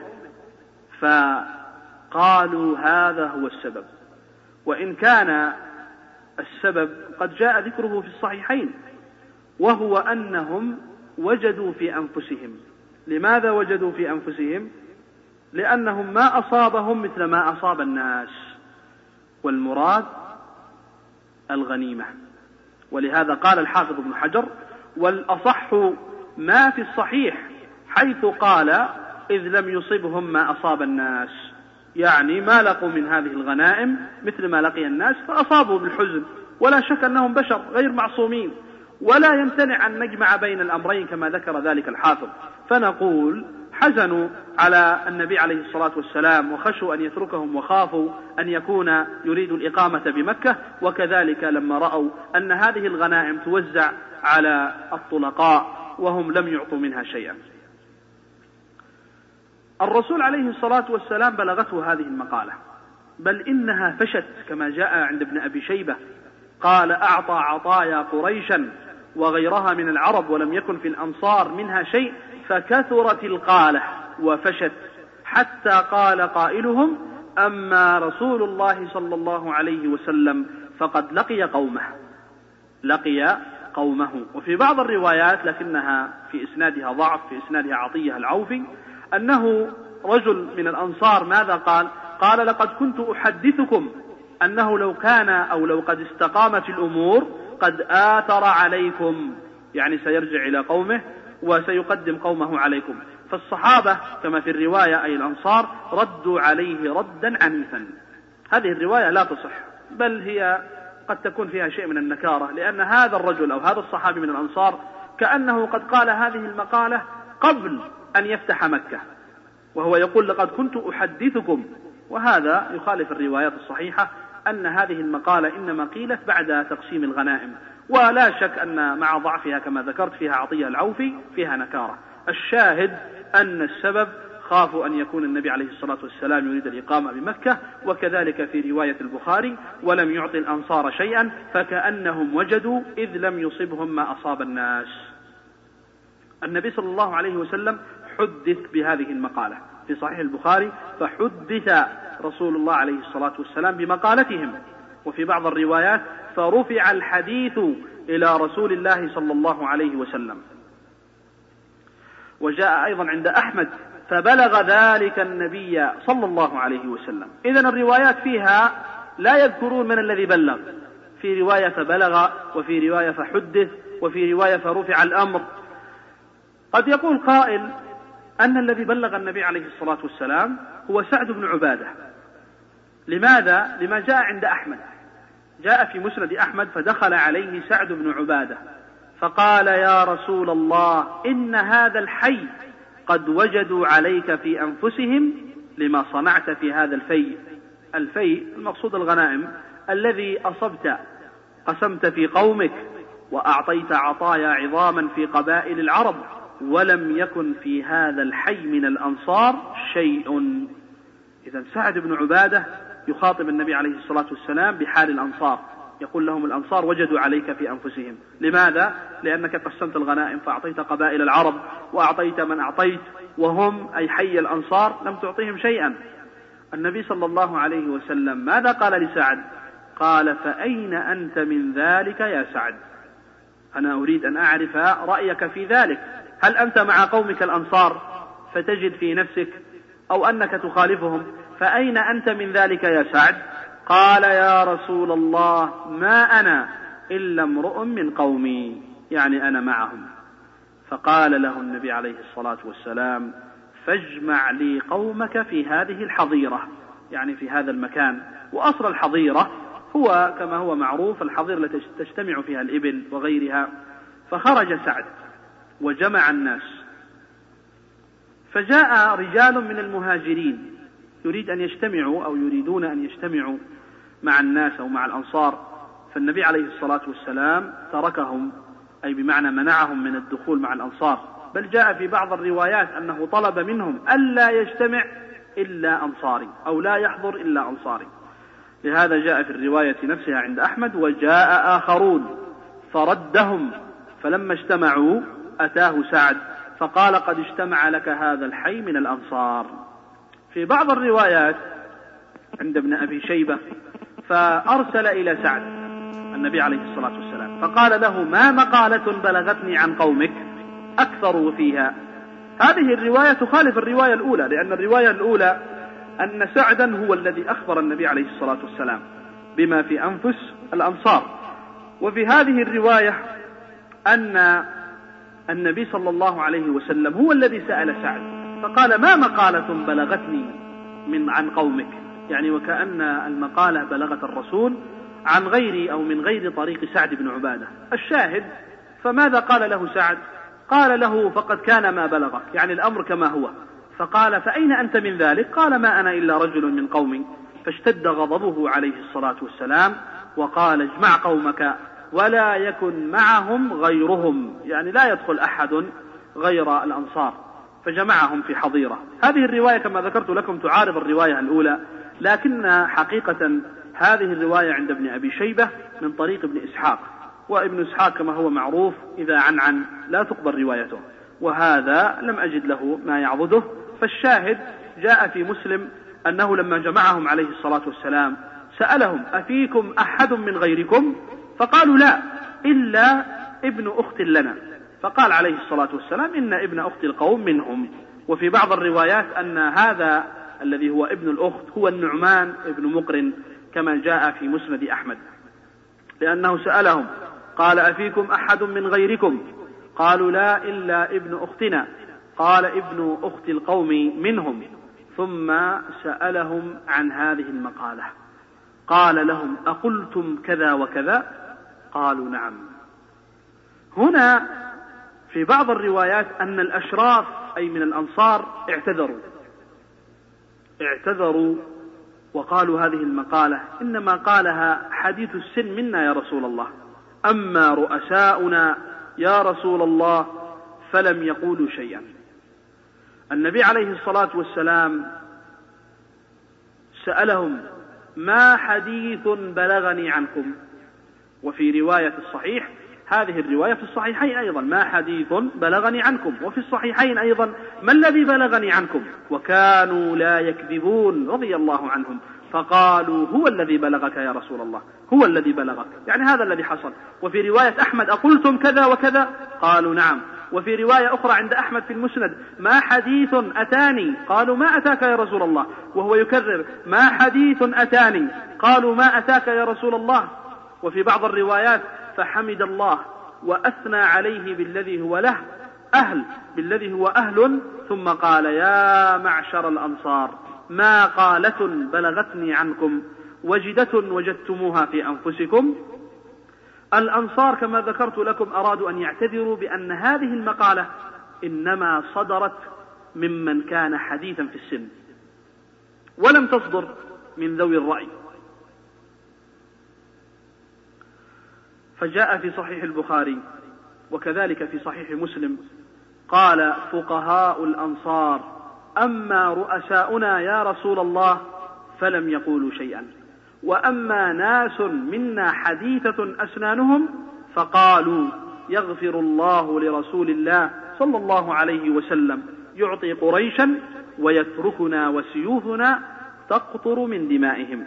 فقالوا هذا هو السبب. وإن كان السبب قد جاء ذكره في الصحيحين، وهو أنهم وجدوا في أنفسهم. لماذا وجدوا في أنفسهم؟ لأنهم ما أصابهم مثل ما أصاب الناس، والمراد الغنيمة. ولهذا قال الحافظ ابن حجر: والأصح ما في الصحيح، حيث قال: إذ لم يصبهم ما أصاب الناس، يعني ما لقوا من هذه الغنائم مثل ما لقي الناس فأصابوا بالحزن. ولا شك أنهم بشر غير معصومين، ولا يمتنع أن نجمع بين الأمرين كما ذكر ذلك الحافظ. فنقول: حزنوا على النبي عليه الصلاة والسلام وخشوا أن يتركهم وخافوا أن يكون يريد الإقامة بمكة، وكذلك لما رأوا أن هذه الغنائم توزع على الطلقاء وهم لم يعطوا منها شيئا. الرسول عليه الصلاة والسلام بلغته هذه المقالة، بل إنها فشت كما جاء عند ابن أبي شيبة قال: أعطى عطايا قريشا وغيرها من العرب ولم يكن في الأنصار منها شيء، فكثرت القالة وفشت حتى قال قائلهم: أما رسول الله صلى الله عليه وسلم فقد لقي قومه. وفي بعض الروايات لكنها في إسنادها ضعف، في إسنادها عطية العوفي، أنه رجل من الأنصار ماذا قال لقد كنت أحدثكم أنه لو كان أو لو قد استقامت الأمور قد آثر عليكم، يعني سيرجع إلى قومه وسيقدم قومه عليكم. فالصحابة كما في الرواية أي الأنصار ردوا عليه ردا عنيفا. هذه الرواية لا تصح، بل هي قد تكون فيها شيء من النكارة، لأن هذا الرجل أو هذا الصحابي من الأنصار كأنه قد قال هذه المقالة قبل أن يفتح مكة، وهو يقول لقد كنت أحدثكم، وهذا يخالف الروايات الصحيحة أن هذه المقالة إنما قيلت بعد تقسيم الغنائم، ولا شك أن مع ضعفها كما ذكرت فيها عطية العوفي فيها نكارة. الشاهد أن السبب خافوا أن يكون النبي عليه الصلاة والسلام يريد الإقامة بمكة، وكذلك في رواية البخاري ولم يعطي الأنصار شيئا فكأنهم وجدوا إذ لم يصبهم ما أصاب الناس. النبي صلى الله عليه وسلم حدث بهذه المقالة في صحيح البخاري، فحدث رسول الله عليه الصلاة والسلام بمقالتهم. وفي بعض الروايات فرفع الحديث إلى رسول الله صلى الله عليه وسلم. وجاء أيضا عند أحمد فبلغ ذلك النبي صلى الله عليه وسلم. إذن الروايات فيها لا يذكرون من الذي بلغ، في رواية فبلغ، وفي رواية فحدث، وفي رواية فرفع الأمر. قد يقول قائل أن الذي بلغ النبي عليه الصلاة والسلام هو سعد بن عبادة. لماذا؟ لما جاء عند أحمد، جاء في مسند أحمد فدخل عليه سعد بن عبادة فقال يا رسول الله إن هذا الحي قد وجدوا عليك في أنفسهم لما صنعت في هذا الفيء. الفيء المقصود الغنائم الذي أصبت، قسمت في قومك وأعطيت عطايا عظاما في قبائل العرب، ولم يكن في هذا الحي من الأنصار شيء. إذن سعد بن عبادة يخاطب النبي عليه الصلاة والسلام بحال الأنصار، يقول لهم الأنصار وجدوا عليك في أنفسهم. لماذا؟ لأنك قسمت الغنائم فأعطيت قبائل العرب وأعطيت من أعطيت، وهم أي حي الأنصار لم تعطيهم شيئا. النبي صلى الله عليه وسلم ماذا قال لسعد؟ قال فأين أنت من ذلك يا سعد؟ أنا أريد أن أعرف رأيك في ذلك، هل أنت مع قومك الأنصار فتجد في نفسك أو أنك تخالفهم؟ فأين أنت من ذلك يا سعد؟ قال يا رسول الله ما أنا إلا امرؤ من قومي، يعني أنا معهم. فقال له النبي عليه الصلاة والسلام فاجمع لي قومك في هذه الحظيرة، يعني في هذا المكان. وأصل الحظيرة هو كما هو معروف الحظيرة التي تجتمع فيها الإبل وغيرها. فخرج سعد وجمع الناس، فجاء رجال من المهاجرين يريد أن يجتمعوا أو يريدون أن يجتمعوا مع الناس أو مع الأنصار، فالنبي عليه الصلاة والسلام تركهم، أي بمعنى منعهم من الدخول مع الأنصار. بل جاء في بعض الروايات أنه طلب منهم ألا يجتمع إلا أنصاري أو لا يحضر إلا أنصاري. لهذا جاء في الرواية نفسها عند أحمد وجاء آخرون فردهم، فلما اجتمعوا أتاه سعد فقال قد اجتمع لك هذا الحي من الأنصار. في بعض الروايات عند ابن أبي شيبة فأرسل إلى سعد النبي عليه الصلاة والسلام فقال له ما مقالة بلغتني عن قومك أكثروا فيها. هذه الرواية تخالف الرواية الأولى، لأن الرواية الأولى أن سعدا هو الذي أخبر النبي عليه الصلاة والسلام بما في أنفس الأنصار. وفي هذه الرواية أن النبي صلى الله عليه وسلم هو الذي سأل سعد فقال ما مقالة بلغتني عن قومك، يعني وكأن المقالة بلغت الرسول عن غير أو من غير طريق سعد بن عبادة. الشاهد فماذا قال له سعد؟ قال له فقد كان ما بلغك، يعني الأمر كما هو. فقال فأين أنت من ذلك؟ قال ما أنا إلا رجل من قومي. فاشتد غضبه عليه الصلاة والسلام وقال اجمع قومك ولا يكن معهم غيرهم، يعني لا يدخل أحد غير الأنصار. فجمعهم في حظيرة. هذه الرواية كما ذكرت لكم تعارض الرواية الأولى، لكن حقيقة هذه الرواية عند ابن أبي شيبة من طريق ابن إسحاق، وابن إسحاق كما هو معروف إذا عن لا تقبل روايته، وهذا لم أجد له ما يعضده. فالشاهد جاء في مسلم أنه لما جمعهم عليه الصلاة والسلام سألهم: أفيكم أحد من غيركم؟ فقالوا: لا، إلا ابن أخت لنا. فقال عليه الصلاة والسلام: إن ابن أخت القوم منهم. وفي بعض الروايات أن هذا الذي هو ابن الأخت هو النعمان ابن مقرن كما جاء في مسند أحمد، لأنه سألهم قال: أفيكم أحد من غيركم؟ قالوا: لا، إلا ابن أختنا. قال: ابن أخت القوم منهم. ثم سألهم عن هذه المقالة، قال لهم: أقلتم كذا وكذا؟ قالوا: نعم. هنا في بعض الروايات أن الأشراف أي من الأنصار اعتذروا وقالوا هذه المقالة إنما قالها حديث السن منا يا رسول الله، أما رؤساؤنا يا رسول الله فلم يقولوا شيئا. النبي عليه الصلاة والسلام سألهم: ما حديث بلغني عنكم؟ وفي رواية الصحيح، هذه الرواية في الصحيحين أيضا: ما حديث بلغني عنكم. وفي الصحيحين أيضا: ما الذي بلغني عنكم؟ وكانوا لا يكذبون رضي الله عنهم، فقالوا: هو الذي بلغك يا رسول الله، هو الذي بلغك، يعني هذا الذي حصل. وفي رواية أحمد: أقلتم كذا وكذا؟ قالوا: نعم. وفي رواية أخرى عند أحمد في المسند: ما حديث أتاني؟ قالوا: ما أتاك يا رسول الله، وهو يكرر: ما حديث أتاني؟ قالوا: ما أتاك يا رسول الله. وفي بعض الروايات: فحمد الله وأثنى عليه بالذي هو أهل، ثم قال: يا معشر الأنصار، ما قالة بلغتني عنكم وجدة وجدتموها في أنفسكم. الأنصار كما ذكرت لكم أرادوا أن يعتذروا بأن هذه المقالة إنما صدرت ممن كان حديثا في السن، ولم تصدر من ذوي الرأي. فجاء في صحيح البخاري وكذلك في صحيح مسلم: قال فقهاء الأنصار: أما رؤساؤنا يا رسول الله فلم يقولوا شيئا، وأما ناس منا حديثة أسنانهم فقالوا: يغفر الله لرسول الله صلى الله عليه وسلم، يعطي قريشا ويتركنا وسيوفنا تقطر من دمائهم.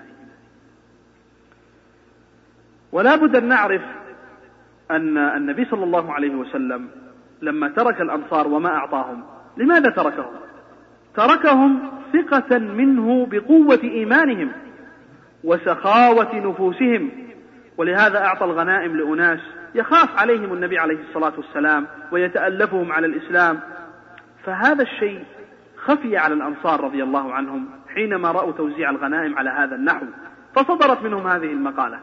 ولا بد أن نعرف أن النبي صلى الله عليه وسلم لما ترك الأنصار وما أعطاهم، لماذا تركهم؟ تركهم ثقة منه بقوة إيمانهم وسخاوة نفوسهم، ولهذا أعطى الغنائم لأناس يخاف عليهم النبي عليه الصلاة والسلام ويتألفهم على الإسلام. فهذا الشيء خفي على الأنصار رضي الله عنهم حينما رأوا توزيع الغنائم على هذا النحو، فصدرت منهم هذه المقالة.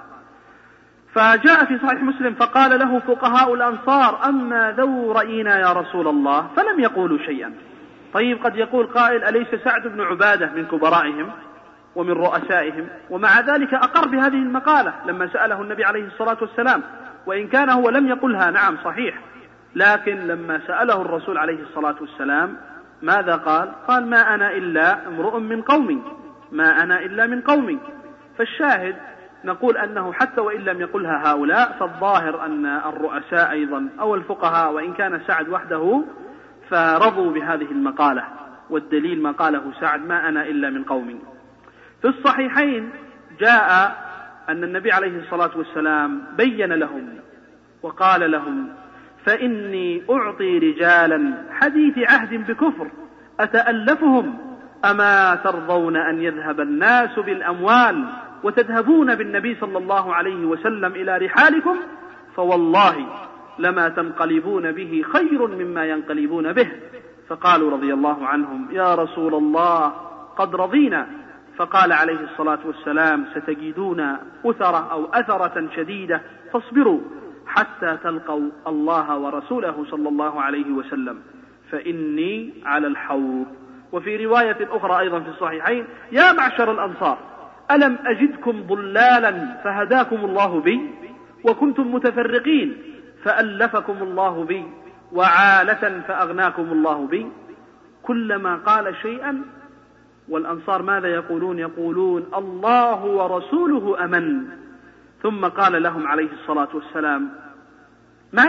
فجاء في صحيح مسلم: فقال له فقهاء الأنصار: أما ذو رأينا يا رسول الله فلم يقولوا شيئا. طيب، قد يقول قائل: أليس سعد بن عبادة من كبرائهم ومن رؤسائهم؟ ومع ذلك أقر بهذه المقالة لما سأله النبي عليه الصلاة والسلام، وإن كان هو لم يقلها، نعم صحيح، لكن لما سأله الرسول عليه الصلاة والسلام ماذا قال؟ قال: ما أنا إلا امرؤ من قومي، ما أنا إلا من قومي. فالشاهد نقول أنه حتى وإن لم يقلها هؤلاء، فالظاهر أن الرؤساء أيضا أو الفقهاء، وإن كان سعد وحده، فرضوا بهذه المقالة، والدليل ما قاله سعد: ما أنا إلا من قومي. في الصحيحين جاء أن النبي عليه الصلاة والسلام بين لهم وقال لهم: فإني أعطي رجالا حديث عهد بكفر أتألفهم، أما ترضون أن يذهب الناس بالأموال وتذهبون بالنبي صلى الله عليه وسلم إلى رحالكم؟ فوالله لما تنقلبون به خير مما ينقلبون به. فقالوا رضي الله عنهم: يا رسول الله قد رضينا. فقال عليه الصلاة والسلام: ستجدون أثرة شديدة، فاصبروا حتى تلقوا الله ورسوله صلى الله عليه وسلم، فإني على الحوض. وفي رواية أخرى أيضا في الصحيحين: يا معشر الأنصار، ألم أجدكم ضلالا فهداكم الله بي، وكنتم متفرقين فألفكم الله بي، وعالة فأغناكم الله بي. كلما قال شيئا، والأنصار ماذا يقولون؟ يقولون: الله ورسوله أمن. ثم قال لهم عليه الصلاة والسلام: ما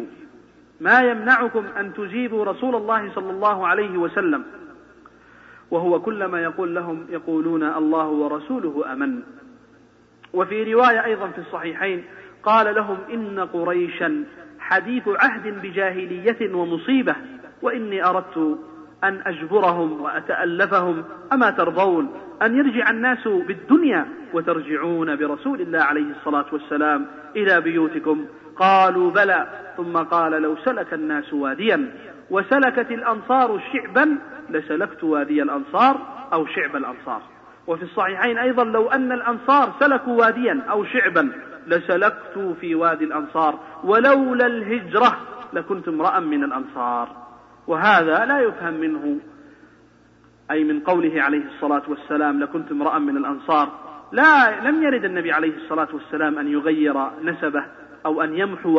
يمنعكم أن تجيبوا رسول الله صلى الله عليه وسلم؟ وهو كلما يقول لهم يقولون الله ورسوله أمن. وفي رواية أيضا في الصحيحين قال لهم إن قريشا حديث عهد بجاهلية ومصيبة، وإني أردت أن أجبرهم وأتألفهم، أما ترضون أن يرجع الناس بالدنيا وترجعون برسول الله عليه الصلاة والسلام إلى بيوتكم؟ قالوا بلى. ثم قال لو سلك الناس واديا وسلكت الأنصار شعبا لسلكت وادي الأنصار أو شعب الأنصار. وفي الصحيحين أيضا لو أن الأنصار سلكوا واديا أو شعبا لسلكت في وادي الأنصار ولولا الهجرة لكنت امرأ من الأنصار. وهذا لا يفهم منه أي من قوله عليه الصلاة والسلام لكنت امرأ من الأنصار، لم يرد النبي عليه الصلاة والسلام أن يغير نسبه أو أن يمحو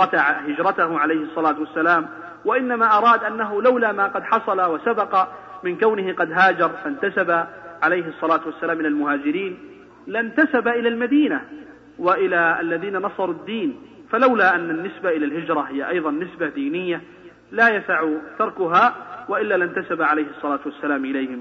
هجرته عليه الصلاة والسلام، وإنما أراد أنه لولا ما قد حصل وسبق من كونه قد هاجر فانتسب عليه الصلاة والسلام إلى المهاجرين لانتسب إلى المدينة وإلى الذين نصروا الدين، فلولا أن النسبة إلى الهجرة هي أيضا نسبة دينية لا يسع تركها، وإلا لانتسب عليه الصلاة والسلام إليهم.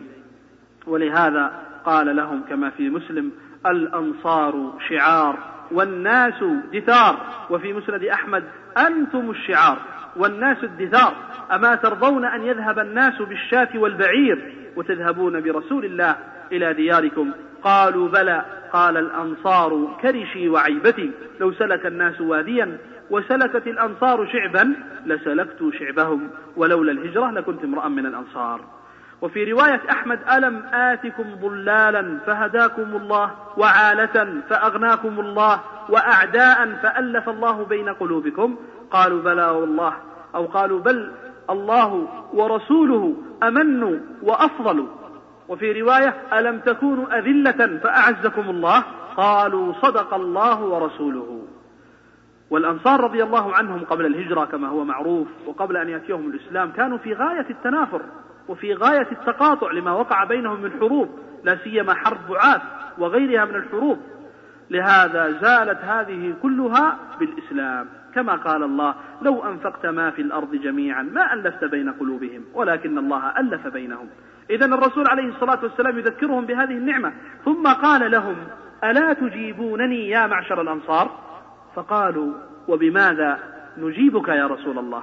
ولهذا قال لهم كما في مسلم الأنصار شعار والناس دثار، وفي مسند أحمد أنتم الشعار والناس الدثار، أما ترضون أن يذهب الناس بالشاة والبعير وتذهبون برسول الله إلى دياركم؟ قالوا بلى. قال الأنصار كرشي وعيبتي، لو سلك الناس واديا وسلكت الأنصار شعبا لسلكت شعبهم ولولا الهجرة لكنت امرأ من الأنصار. وفي رواية أحمد ألم آتكم ضلالا فهداكم الله وعالة فأغناكم الله وأعداء فألف الله بين قلوبكم؟ قالوا بلى والله، أو قالوا بل الله ورسوله أمن وأفضل. وفي رواية ألم تكونوا أذلة فأعزكم الله؟ قالوا صدق الله ورسوله. والأنصار رضي الله عنهم قبل الهجرة كما هو معروف وقبل أن يأتيهم الإسلام كانوا في غاية التنافر وفي غاية التقاطع لما وقع بينهم من حروب، لا سيما حرب بعاث وغيرها من الحروب، لهذا زالت هذه كلها بالإسلام، كما قال الله لو أنفقت ما في الأرض جميعا ما ألفت بين قلوبهم ولكن الله ألف بينهم. إذن الرسول عليه الصلاة والسلام يذكرهم بهذه النعمة، ثم قال لهم ألا تجيبونني يا معشر الأنصار؟ فقالوا وبماذا نجيبك يا رسول الله؟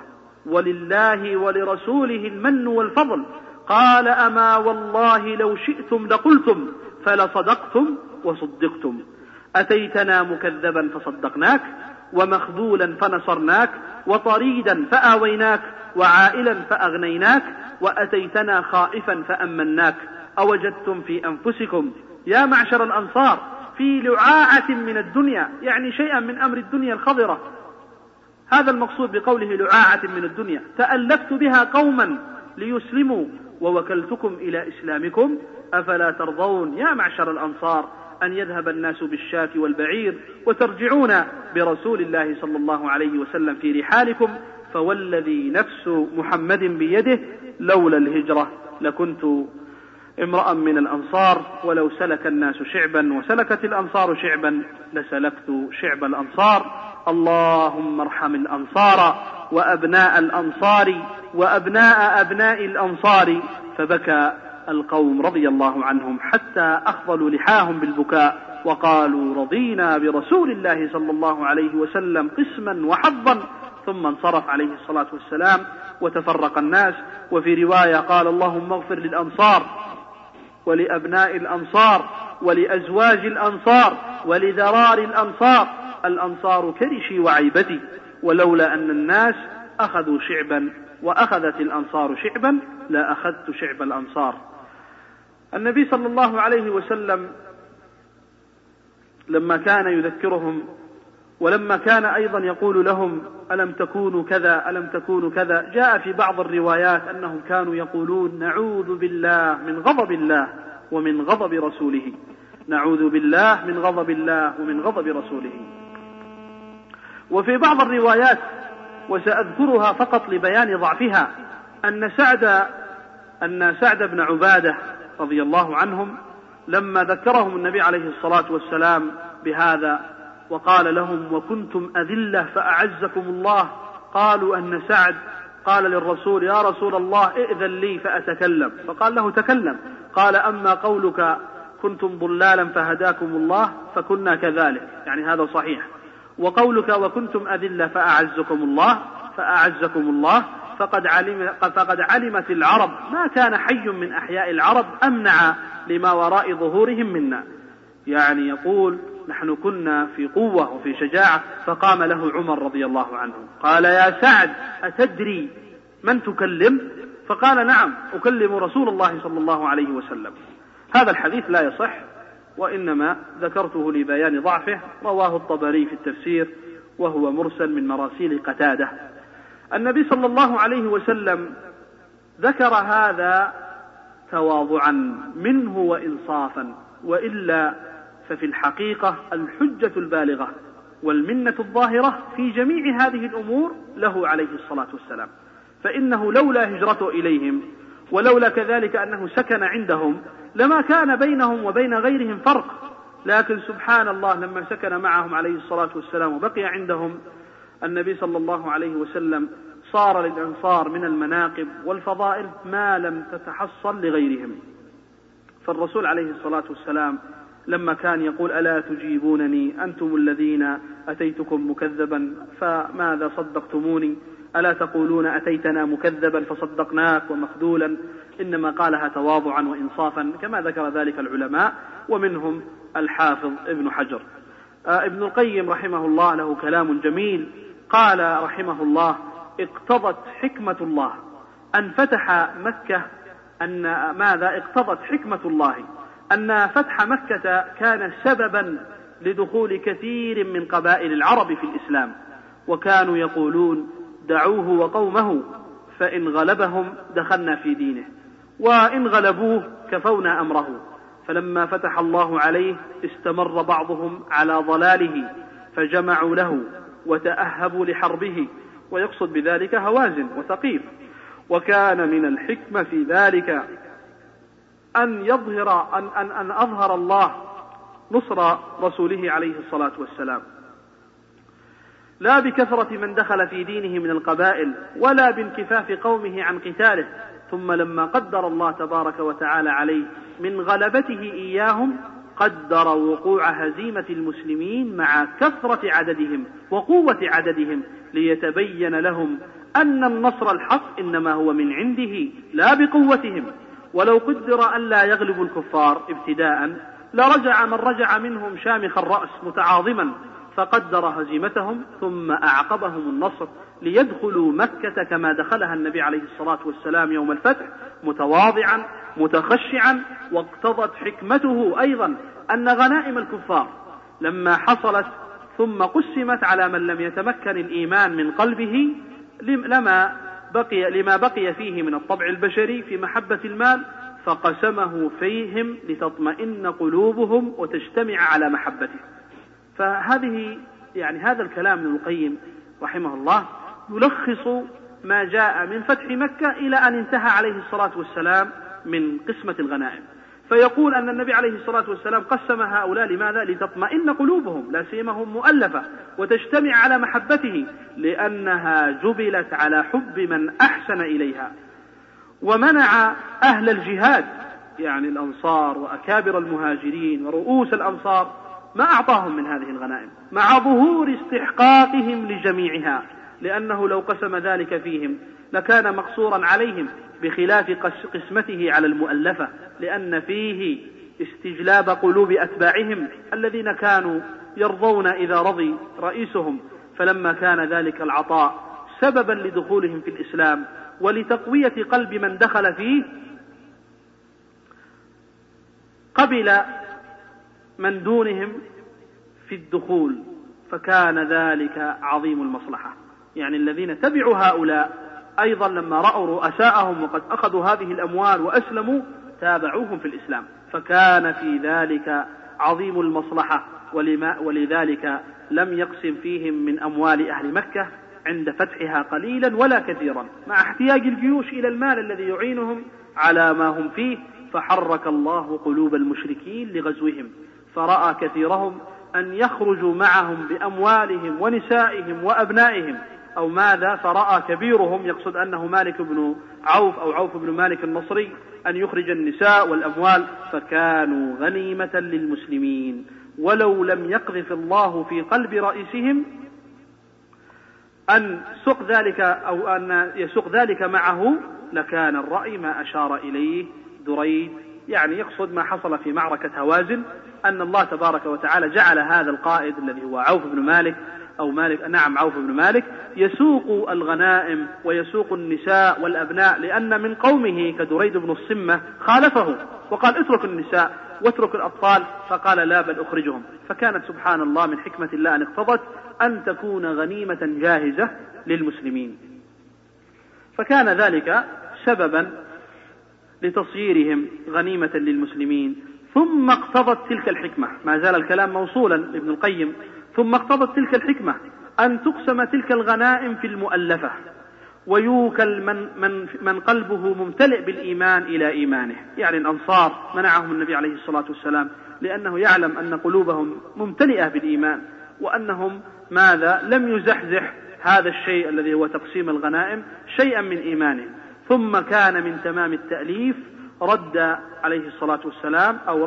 ولله ولرسوله المن والفضل. قال أما والله لو شئتم لقلتم فلصدقتم وصدقتم، أتيتنا مكذبا فصدقناك ومخذولا فنصرناك وطريدا فآويناك وعائلا فأغنيناك وأتيتنا خائفا فأمناك، أوجدتم في أنفسكم يا معشر الأنصار في لعاعة من الدنيا، يعني شيئا من أمر الدنيا الخضرة، هذا المقصود بقوله لعاعة من الدنيا، تألفت بها قوما ليسلموا ووكلتكم إلى إسلامكم، أفلا ترضون يا معشر الأنصار أن يذهب الناس بالشاة والبعير وترجعون برسول الله صلى الله عليه وسلم في رحالكم؟ فوالذي نفس محمد بيده لولا الهجرة لكنت امرأ من الأنصار، ولو سلك الناس شعبا وسلكت الأنصار شعبا لسلكت شعب الأنصار. اللهم ارحم الأنصار وأبناء الأنصار وأبناء أبناء الأنصار. فبكى القوم رضي الله عنهم حتى أخضلوا لحاهم بالبكاء وقالوا رضينا برسول الله صلى الله عليه وسلم قسما وحظا، ثم انصرف عليه الصلاة والسلام وتفرق الناس. وفي رواية قال اللهم اغفر للأنصار ولأبناء الأنصار ولأزواج الأنصار ولذرار الأنصار، الأنصار كرشي وعيبتي، ولولا أن الناس أخذوا شعبا وأخذت الأنصار شعبا لا أخذت شعب الأنصار. النبي صلى الله عليه وسلم لما كان يذكرهم ولما كان أيضا يقول لهم ألم تكونوا كذا ألم تكونوا كذا، جاء في بعض الروايات أنهم كانوا يقولون نعوذ بالله من غضب الله ومن غضب رسوله، نعوذ بالله من غضب الله ومن غضب رسوله. وفي بعض الروايات وسأذكرها فقط لبيان ضعفها أن سعد بن عبادة رضي الله عنهم لما ذكرهم النبي عليه الصلاة والسلام بهذا وقال لهم وكنتم أذلة فأعزكم الله، قالوا أن سعد قال للرسول: يا رسول الله ائذن لي فأتكلم. فقال له: تكلم. قال: أما قولك كنتم ضلالا فهداكم الله فكنا كذلك، يعني هذا صحيح، وقولك وكنتم أذلة فأعزكم الله فقد علمت العرب ما كان حي من أحياء العرب أمنع لما وراء ظهورهم منا. يعني يقول: نحن كنا في قوة وفي شجاعة. فقام له عمر رضي الله عنه قال: يا سعد أتدري من تكلم؟ فقال: نعم، أكلم رسول الله صلى الله عليه وسلم. هذا الحديث لا يصح، وإنما ذكرته لبيان ضعفه. رواه الطبري في التفسير وهو مرسل من مراسيل قتادة. النبي صلى الله عليه وسلم ذكر هذا تواضعا منه وإنصافا، وإلا ففي الحقيقة الحجة البالغة والمنة الظاهرة في جميع هذه الأمور له عليه الصلاة والسلام. فإنه لولا هجرته إليهم ولولا كذلك أنه سكن عندهم لما كان بينهم وبين غيرهم فرق. لكن سبحان الله لما سكن معهم عليه الصلاة والسلام وبقي عندهم النبي صلى الله عليه وسلم صار للأنصار من المناقب والفضائل ما لم تتحصل لغيرهم. فالرسول عليه الصلاة والسلام لما كان يقول: ألا تجيبونني أنتم الذين أتيتكم مكذبا فماذا صدقتموني؟ ألا تقولون أتيتنا مكذبا فصدقناك ومخذولا؟ إنما قالها تواضعا وإنصافا كما ذكر ذلك العلماء، ومنهم الحافظ ابن حجر. ابن القيم رحمه الله له كلام جميل، قال رحمه الله: اقتضت حكمة الله أن فتح مكة اقتضت حكمة الله أن فتح مكة كان سببا لدخول كثير من قبائل العرب في الإسلام، وكانوا يقولون: دعوه وقومه فإن غلبهم دخلنا في دينه، وإن غلبوه كفونا أمره. فلما فتح الله عليه استمر بعضهم على ضلاله فجمعوا له وتأهبوا لحربه، ويقصد بذلك هوازن وثقيف. وكان من الحكمة في ذلك أن أظهر الله نصر رسوله عليه الصلاة والسلام، لا بكثرة من دخل في دينه من القبائل ولا بانكفاف قومه عن قتاله. ثم لما قدر الله تبارك وتعالى عليه من غلبته إياهم قدر وقوع هزيمة المسلمين مع كثرة عددهم وقوة عددهم، ليتبين لهم أن النصر الحق إنما هو من عنده لا بقوتهم. ولو قدر أن لا يغلبوا الكفار ابتداء لرجع من رجع منهم شامخ الرأس متعاظما، فقدر هزيمتهم ثم أعقبهم النصر ليدخلوا مكة كما دخلها النبي عليه الصلاة والسلام يوم الفتح متواضعا متخشعا. واقتضت حكمته أيضا أن غنائم الكفار لما حصلت ثم قسمت على من لم يتمكن الإيمان من قلبه لما بقي فيه من الطبع البشري في محبة المال، فقسمه فيهم لتطمئن قلوبهم وتجتمع على محبته. فهذه هذا الكلام ابن القيم رحمه الله يلخص ما جاء من فتح مكة إلى أن انتهى عليه الصلاة والسلام من قسمة الغنائم. فيقول أن النبي عليه الصلاة والسلام قسم هؤلاء لماذا؟ لتطمئن قلوبهم، لا سيما هم مؤلفة، وتجتمع على محبته لأنها جبلت على حب من أحسن إليها. ومنع أهل الجهاد الأنصار وأكابر المهاجرين ورؤوس الأنصار ما أعطاهم من هذه الغنائم مع ظهور استحقاقهم لجميعها، لأنه لو قسم ذلك فيهم لكان مقصورا عليهم، بخلاف قسمته على المؤلفة، لأن فيه استجلاب قلوب أتباعهم الذين كانوا يرضون إذا رضي رئيسهم. فلما كان ذلك العطاء سببا لدخولهم في الإسلام ولتقوية قلب من دخل فيه، قبل من دونهم في الدخول، فكان ذلك عظيم المصلحة. الذين تبعوا هؤلاء أيضا لما رأوا رؤساءهم وقد أخذوا هذه الأموال وأسلموا تابعوهم في الإسلام، فكان في ذلك عظيم المصلحة. ولذلك لم يقسم فيهم من أموال أهل مكة عند فتحها قليلا ولا كثيرا، مع احتياج الجيوش إلى المال الذي يعينهم على ما هم فيه. فحرك الله قلوب المشركين لغزوهم، فرأى كثيرهم أن يخرجوا معهم بأموالهم ونسائهم وأبنائهم أو ماذا، فرأى كبيرهم، يقصد أنه مالك بن عوف أو عوف بن مالك النصري، أن يخرج النساء والأموال، فكانوا غنيمة للمسلمين، ولو لم يقذف الله في قلب رئيسهم أن سق ذلك أو أن يسق ذلك معه لكان الرأي ما أشار إليه دريد. يعني يقصد ما حصل في معركة هوازن، أن الله تبارك وتعالى جعل هذا القائد الذي هو عوف بن مالك أو مالك، نعم عوف بن مالك، يسوق الغنائم ويسوق النساء والأبناء، لأن من قومه كدريد بن الصمة خالفه وقال اترك النساء واترك الأطفال، فقال لا بل أخرجهم. فكانت سبحان الله من حكمة الله أن اقتضت أن تكون غنيمة جاهزة للمسلمين، فكان ذلك سببا لتصييرهم غنيمة للمسلمين. ثم اقتضت تلك الحكمة، ما زال الكلام موصولا لابن القيم، ثم اقتضت تلك الحكمة أن تقسم تلك الغنائم في المؤلفة، ويوكل من قلبه ممتلئ بالإيمان إلى إيمانه. يعني الأنصار منعهم النبي عليه الصلاة والسلام لأنه يعلم أن قلوبهم ممتلئة بالإيمان، وأنهم ماذا لم يزحزح هذا الشيء الذي هو تقسيم الغنائم شيئا من إيمانه. ثم كان من تمام التأليف رد عليه الصلاة والسلام أو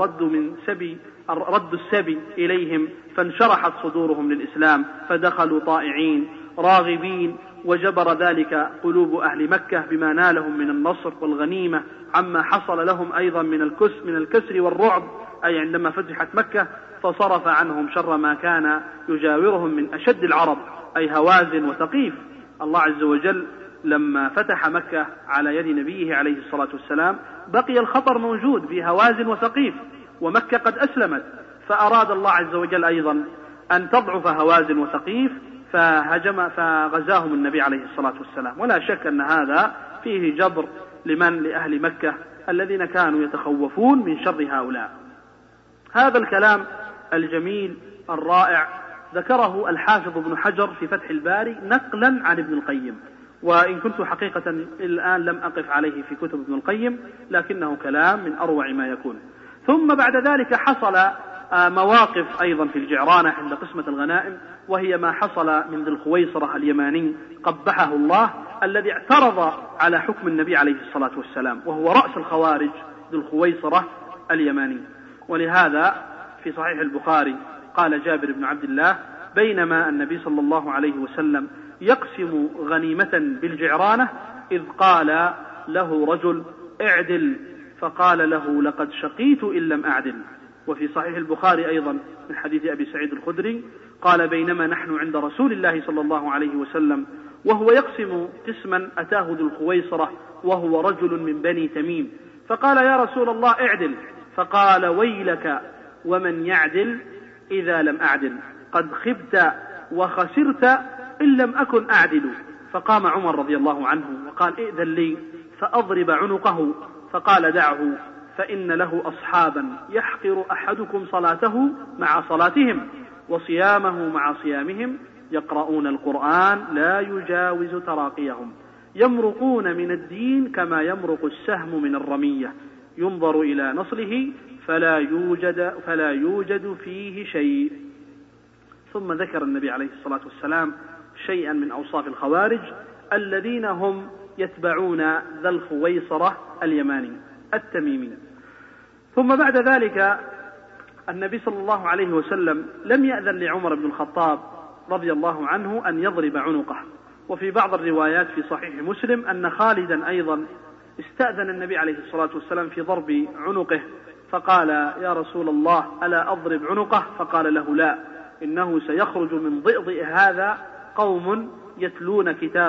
رد السبي إليهم، فانشرحت صدورهم للإسلام، فدخلوا طائعين راغبين، وجبر ذلك قلوب أهل مكة بما نالهم من النصر والغنيمة، عما حصل لهم أيضا من الكسر والرعب، أي عندما فتحت مكة، فصرف عنهم شر ما كان يجاورهم من أشد العرب، أي هوازن وثقيف. الله عز وجل لما فتح مكة على يد نبيه عليه الصلاة والسلام بقي الخطر موجود في هوازن وثقيف، ومكة قد أسلمت، فأراد الله عز وجل أيضا أن تضعف هوازن وثقيف، فغزاهم النبي عليه الصلاة والسلام. ولا شك أن هذا فيه جبر لأهل مكة الذين كانوا يتخوفون من شر هؤلاء. هذا الكلام الجميل الرائع ذكره الحافظ ابن حجر في فتح الباري نقلا عن ابن القيم، وإن كنت حقيقة الآن لم أقف عليه في كتب ابن القيم، لكنه كلام من أروع ما يكون. ثم بعد ذلك حصل مواقف أيضا في الجعرانة عند قسمة الغنائم، وهي ما حصل من ذي الخويصرة اليماني قبحه الله، الذي اعترض على حكم النبي عليه الصلاة والسلام، وهو رأس الخوارج ذي الخويصرة اليماني. ولهذا في صحيح البخاري قال جابر بن عبد الله: بينما النبي صلى الله عليه وسلم يقسم غنيمة بالجعرانة إذ قال له رجل: اعدل، فقال له: لقد شقيت إن لم أعدل. وفي صحيح البخاري أيضا من حديث أبي سعيد الخدري قال: بينما نحن عند رسول الله صلى الله عليه وسلم وهو يقسم قسما أتاه ذو الخويصرة وهو رجل من بني تميم، فقال: يا رسول الله اعدل، فقال: ويلك ومن يعدل إذا لم أعدل، قد خبت وخسرت إن لم أكن أعدل. فقام عمر رضي الله عنه وقال: ائذن لي فأضرب عنقه، فقال: دعه، فإن له أصحابا يحقر أحدكم صلاته مع صلاتهم وصيامه مع صيامهم، يقرؤون القرآن لا يجاوز تراقيهم، يمرقون من الدين كما يمرق السهم من الرمية، ينظر إلى نصله فلا يوجد فيه شيء. ثم ذكر النبي عليه الصلاة والسلام شيئا من أوصاف الخوارج الذين هم يتبعون ذا الخويصرة اليماني التميمي. ثم بعد ذلك النبي صلى الله عليه وسلم لم يأذن لعمر بن الخطاب رضي الله عنه أن يضرب عنقه. وفي بعض الروايات في صحيح مسلم أن خالدا أيضا استأذن النبي عليه الصلاة والسلام في ضرب عنقه، فقال: يا رسول الله ألا أضرب عنقه؟ فقال له: لا، إنه سيخرج من ضئضئ هذا قوم يتلون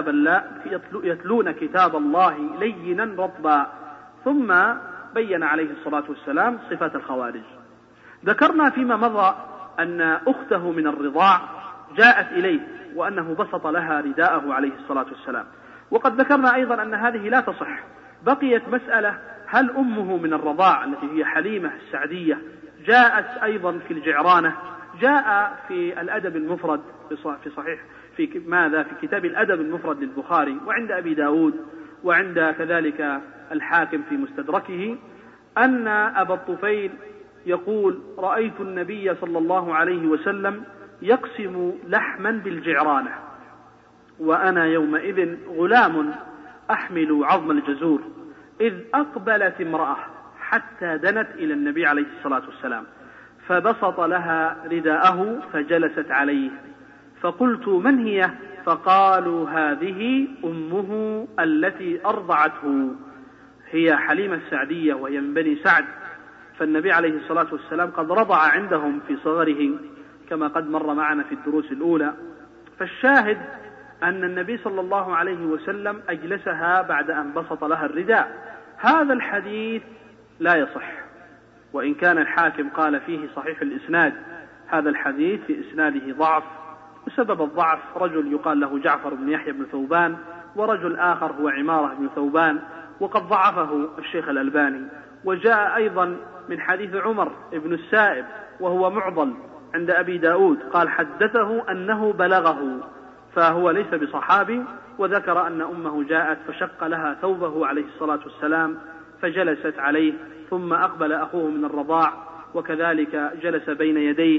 كتاب الله لينا رطبا. ثم بين عليه الصلاة والسلام صفات الخوارج. ذكرنا فيما مضى أن أخته من الرضاع جاءت إليه وأنه بسط لها رداءه عليه الصلاة والسلام، وقد ذكرنا أيضا أن هذه لا تصح. بقيت مسألة: هل أمه من الرضاع التي هي حليمة السعدية جاءت أيضا في الجعرانة؟ جاء في الأدب المفرد في صحيح في كتاب الأدب المفرد للبخاري، وعند أبي داود، وعند كذلك الحاكم في مستدركه، أن أبا الطفيل يقول: رأيت النبي صلى الله عليه وسلم يقسم لحما بالجعرانة، وأنا يومئذ غلام أحمل عظم الجزور، إذ أقبلت امرأة حتى دنت إلى النبي عليه الصلاة والسلام، فبسط لها رداءه فجلست عليه، فقلت من هي؟ فقالوا هذه أمه التي أرضعته، هي حليمة السعدية وهي من بني سعد. فالنبي عليه الصلاة والسلام قد رضع عندهم في صغره كما قد مر معنا في الدروس الأولى. فالشاهد أن النبي صلى الله عليه وسلم أجلسها بعد أن بسط لها الرداء. هذا الحديث لا يصح، وإن كان الحاكم قال فيه صحيح الإسناد. هذا الحديث في إسناده ضعف، وسبب الضعف رجل يقال له جعفر بن يحيى بن ثوبان، ورجل آخر هو عمارة بن ثوبان، وقد ضعفه الشيخ الألباني. وجاء أيضا من حديث عمر بن السائب وهو معضل عند أبي داود، قال حدثه أنه بلغه، فهو ليس بصحابي. وذكر أن أمه جاءت فشق لها ثوبه عليه الصلاة والسلام فجلست عليه، ثم أقبل أخوه من الرضاع وكذلك جلس بين يديه.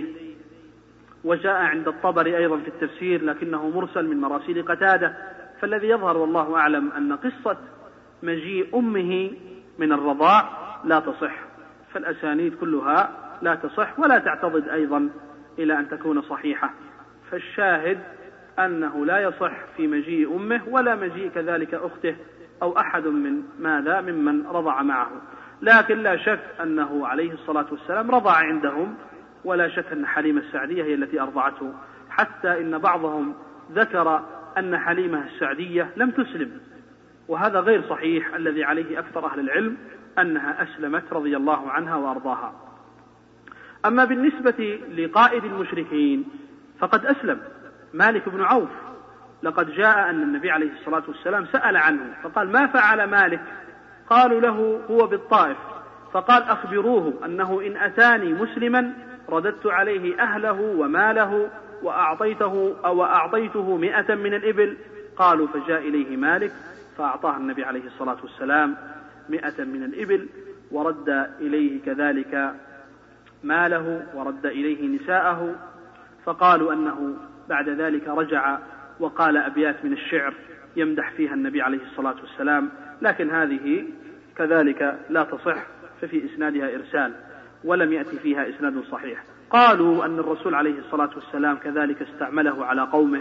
وجاء عند الطبري أيضا في التفسير لكنه مرسل من مراسيل قتادة. فالذي يظهر والله أعلم أن قصة مجيء أمه من الرضاع لا تصح، فالأسانيد كلها لا تصح ولا تعتضد أيضا إلى أن تكون صحيحة. فالشاهد أنه لا يصح في مجيء أمه ولا مجيء كذلك أخته أو أحد من ماذا ممن رضع معه. لكن لا شك أنه عليه الصلاة والسلام رضع عندهم، ولا شك أن حليمة السعدية هي التي أرضعته، حتى إن بعضهم ذكر أن حليمة السعدية لم تسلم، وهذا غير صحيح. الذي عليه أكثر أهل العلم أنها أسلمت رضي الله عنها وأرضاها. أما بالنسبة لقائد المشركين فقد أسلم مالك بن عوف. لقد جاء أن النبي عليه الصلاة والسلام سأل عنه فقال ما فعل مالك؟ قالوا له هو بالطائف. فقال أخبروه أنه إن أتاني مسلما رددت عليه أهله وماله وأعطيته 100 من الإبل. قالوا فجاء إليه مالك فأعطاه النبي عليه الصلاة والسلام 100 من الإبل، ورد إليه كذلك ماله، ورد إليه نساءه. فقالوا أنه بعد ذلك رجع وقال أبيات من الشعر يمدح فيها النبي عليه الصلاة والسلام، لكن هذه كذلك لا تصح، ففي إسنادها إرسال ولم يأتي فيها إسناد صحيح. قالوا أن الرسول عليه الصلاة والسلام كذلك استعمله على قومه.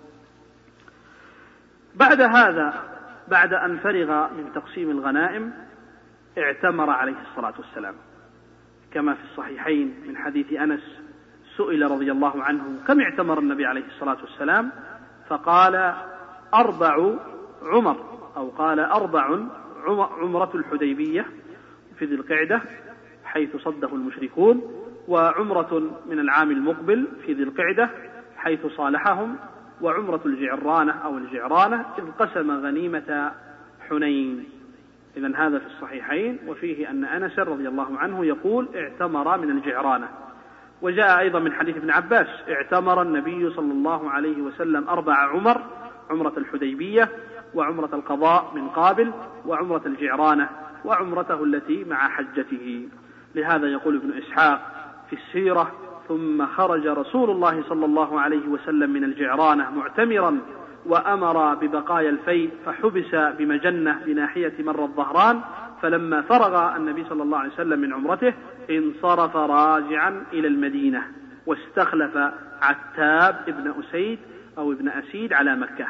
بعد هذا، بعد أن فرغ من تقسيم الغنائم، اعتمر عليه الصلاة والسلام كما في الصحيحين من حديث أنس، سئل رضي الله عنه كم اعتمر النبي عليه الصلاة والسلام؟ فقال 4 عمر، أو قال 4 عمرة الحديبية في ذي القعدة حيث صده المشركون، وعمرة من العام المقبل في ذي القعدة حيث صالحهم، وعمرة الجعرانة أو الجعرانة إذ قسم غنيمة حنين. إذن هذا في الصحيحين، وفيه أن أنس رضي الله عنه يقول اعتمر من الجعرانة. وجاء أيضا من حديث ابن عباس اعتمر النبي صلى الله عليه وسلم 4 عمر: عمرة الحديبية، وعمرة القضاء من قابل، وعمرة الجعرانة، وعمرته التي مع حجته. لهذا يقول ابن إسحاق في السيرة: ثم خرج رسول الله صلى الله عليه وسلم من الجعرانة معتمرا، وأمر ببقايا الفيء، فحبس بمجنة بناحية مر الظهران، فلما فرغ النبي صلى الله عليه وسلم من عمرته انصرف راجعا إلى المدينة، واستخلف عتاب ابن أسيد أو ابن أسيد على مكة.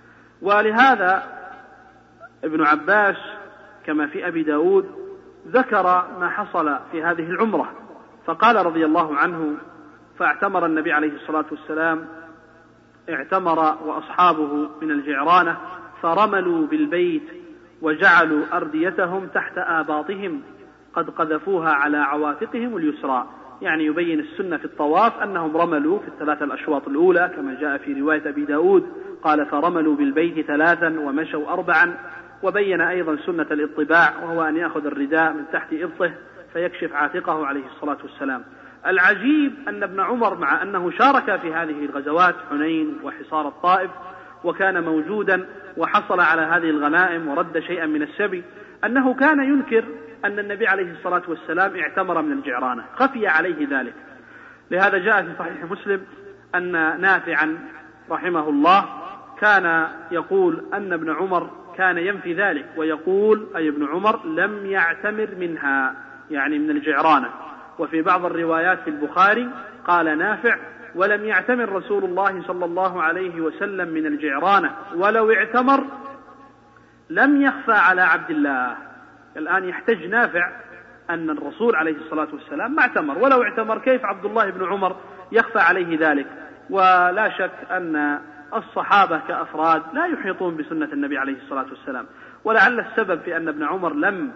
ولهذا ابن عباس كما في أبي داود ذكر ما حصل في هذه العمرة، فقال رضي الله عنه: فاعتمر النبي عليه الصلاة والسلام، اعتمر وأصحابه من الجعرانة، فرملوا بالبيت وجعلوا أرديتهم تحت آباطهم قد قذفوها على عواتقهم اليسرى. يعني يبين السنة في الطواف أنهم رملوا في ال3 الأشواط الأولى كما جاء في رواية أبي داود، قال فرملوا بالبيت 3 ومشوا 4. وبين أيضا سنة الاطباع، وهو أن يأخذ الرداء من تحت إبطه فيكشف عاتقه عليه الصلاة والسلام. العجيب أن ابن عمر مع أنه شارك في هذه الغزوات حنين وحصار الطائف وكان موجودا وحصل على هذه الغنائم ورد شيئا من السبي، أنه كان ينكر أن النبي عليه الصلاة والسلام اعتمر من الجعرانة، خفي عليه ذلك. لهذا جاء في صحيح مسلم أن نافعا رحمه الله كان يقول أن ابن عمر كان ينفي ذلك ويقول أي ابن عمر لم يعتمر منها، يعني من الجعرانة. وفي بعض الروايات في البخاري قال نافع ولم يعتمر رسول الله صلى الله عليه وسلم من الجعرانة، ولو اعتمر لم يخفى على عبد الله. الآن يحتج نافع أن الرسول عليه الصلاة والسلام ما اعتمر، ولو اعتمر كيف عبد الله بن عمر يخفى عليه ذلك؟ ولا شك أن الصحابة كأفراد لا يحيطون بسنة النبي عليه الصلاة والسلام، ولعل السبب في أن ابن عمر لم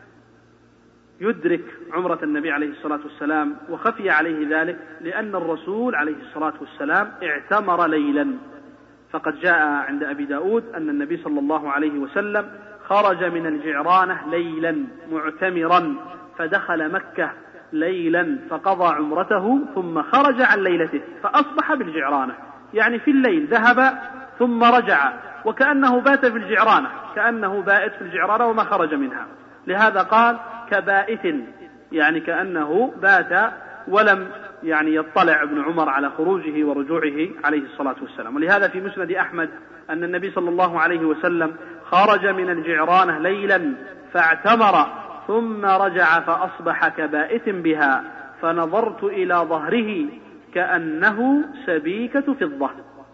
يدرك عمرة النبي عليه الصلاة والسلام وخفي عليه ذلك لأن الرسول عليه الصلاة والسلام اعتمر ليلا. فقد جاء عند أبي داود أن النبي صلى الله عليه وسلم خرج من الجعرانة ليلا معتمرا، فدخل مكة ليلا فقضى عمرته ثم خرج عن ليلته فأصبح بالجعرانة، يعني في الليل ذهب ثم رجع، وكأنه بات في الجعرانة، كأنه بائت في الجعرانة وما خرج منها. لهذا قال كبائت، يعني كأنه بات ولم يعني يطلع ابن عمر على خروجه ورجوعه عليه الصلاة والسلام. ولهذا في مسند أحمد أن النبي صلى الله عليه وسلم خرج من الجعرانة ليلا فاعتمر ثم رجع فأصبح كبائت بها، فنظرت إلى ظهره كأنه سبيكة فضة،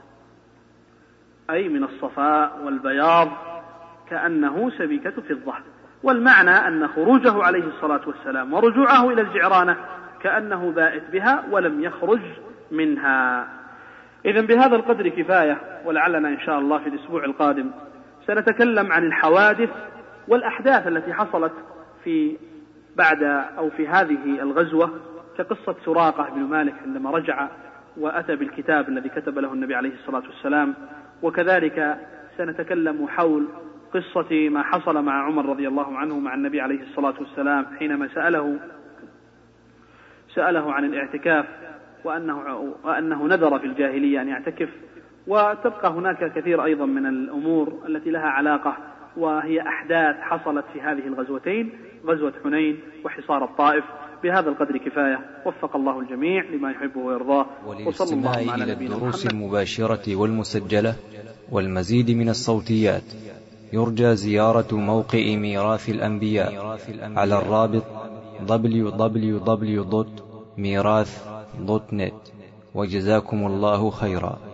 أي من الصفاء والبياض كأنه سبيكة فضة. والمعنى أن خروجه عليه الصلاة والسلام ورجوعه إلى الجعرانة كأنه بائت بها ولم يخرج منها. إذن بهذا القدر كفاية، ولعلنا إن شاء الله في الأسبوع القادم سنتكلم عن الحوادث والأحداث التي حصلت في هذه الغزوة، كقصة سراقة بن مالك عندما رجع وأتى بالكتاب الذي كتب له النبي عليه الصلاة والسلام. وكذلك سنتكلم حول قصة ما حصل مع عمر رضي الله عنه مع النبي عليه الصلاة والسلام حينما سأله عن الاعتكاف، وأنه نذر في الجاهلية أن يعتكف. وتبقى هناك كثير أيضا من الأمور التي لها علاقة، وهي أحداث حصلت في هذه الغزوتين، غزوة حنين وحصار الطائف. بهذا القدر كفاية، وفق الله الجميع لما يحبه ويرضاه. وصلى الله على نبينا محمد. الدروس المباشرة والمسجلة والمزيد من الصوتيات يرجى زيارة موقع ميراث الأنبياء على الرابط www.mirath.net. وجزاكم الله خيرا.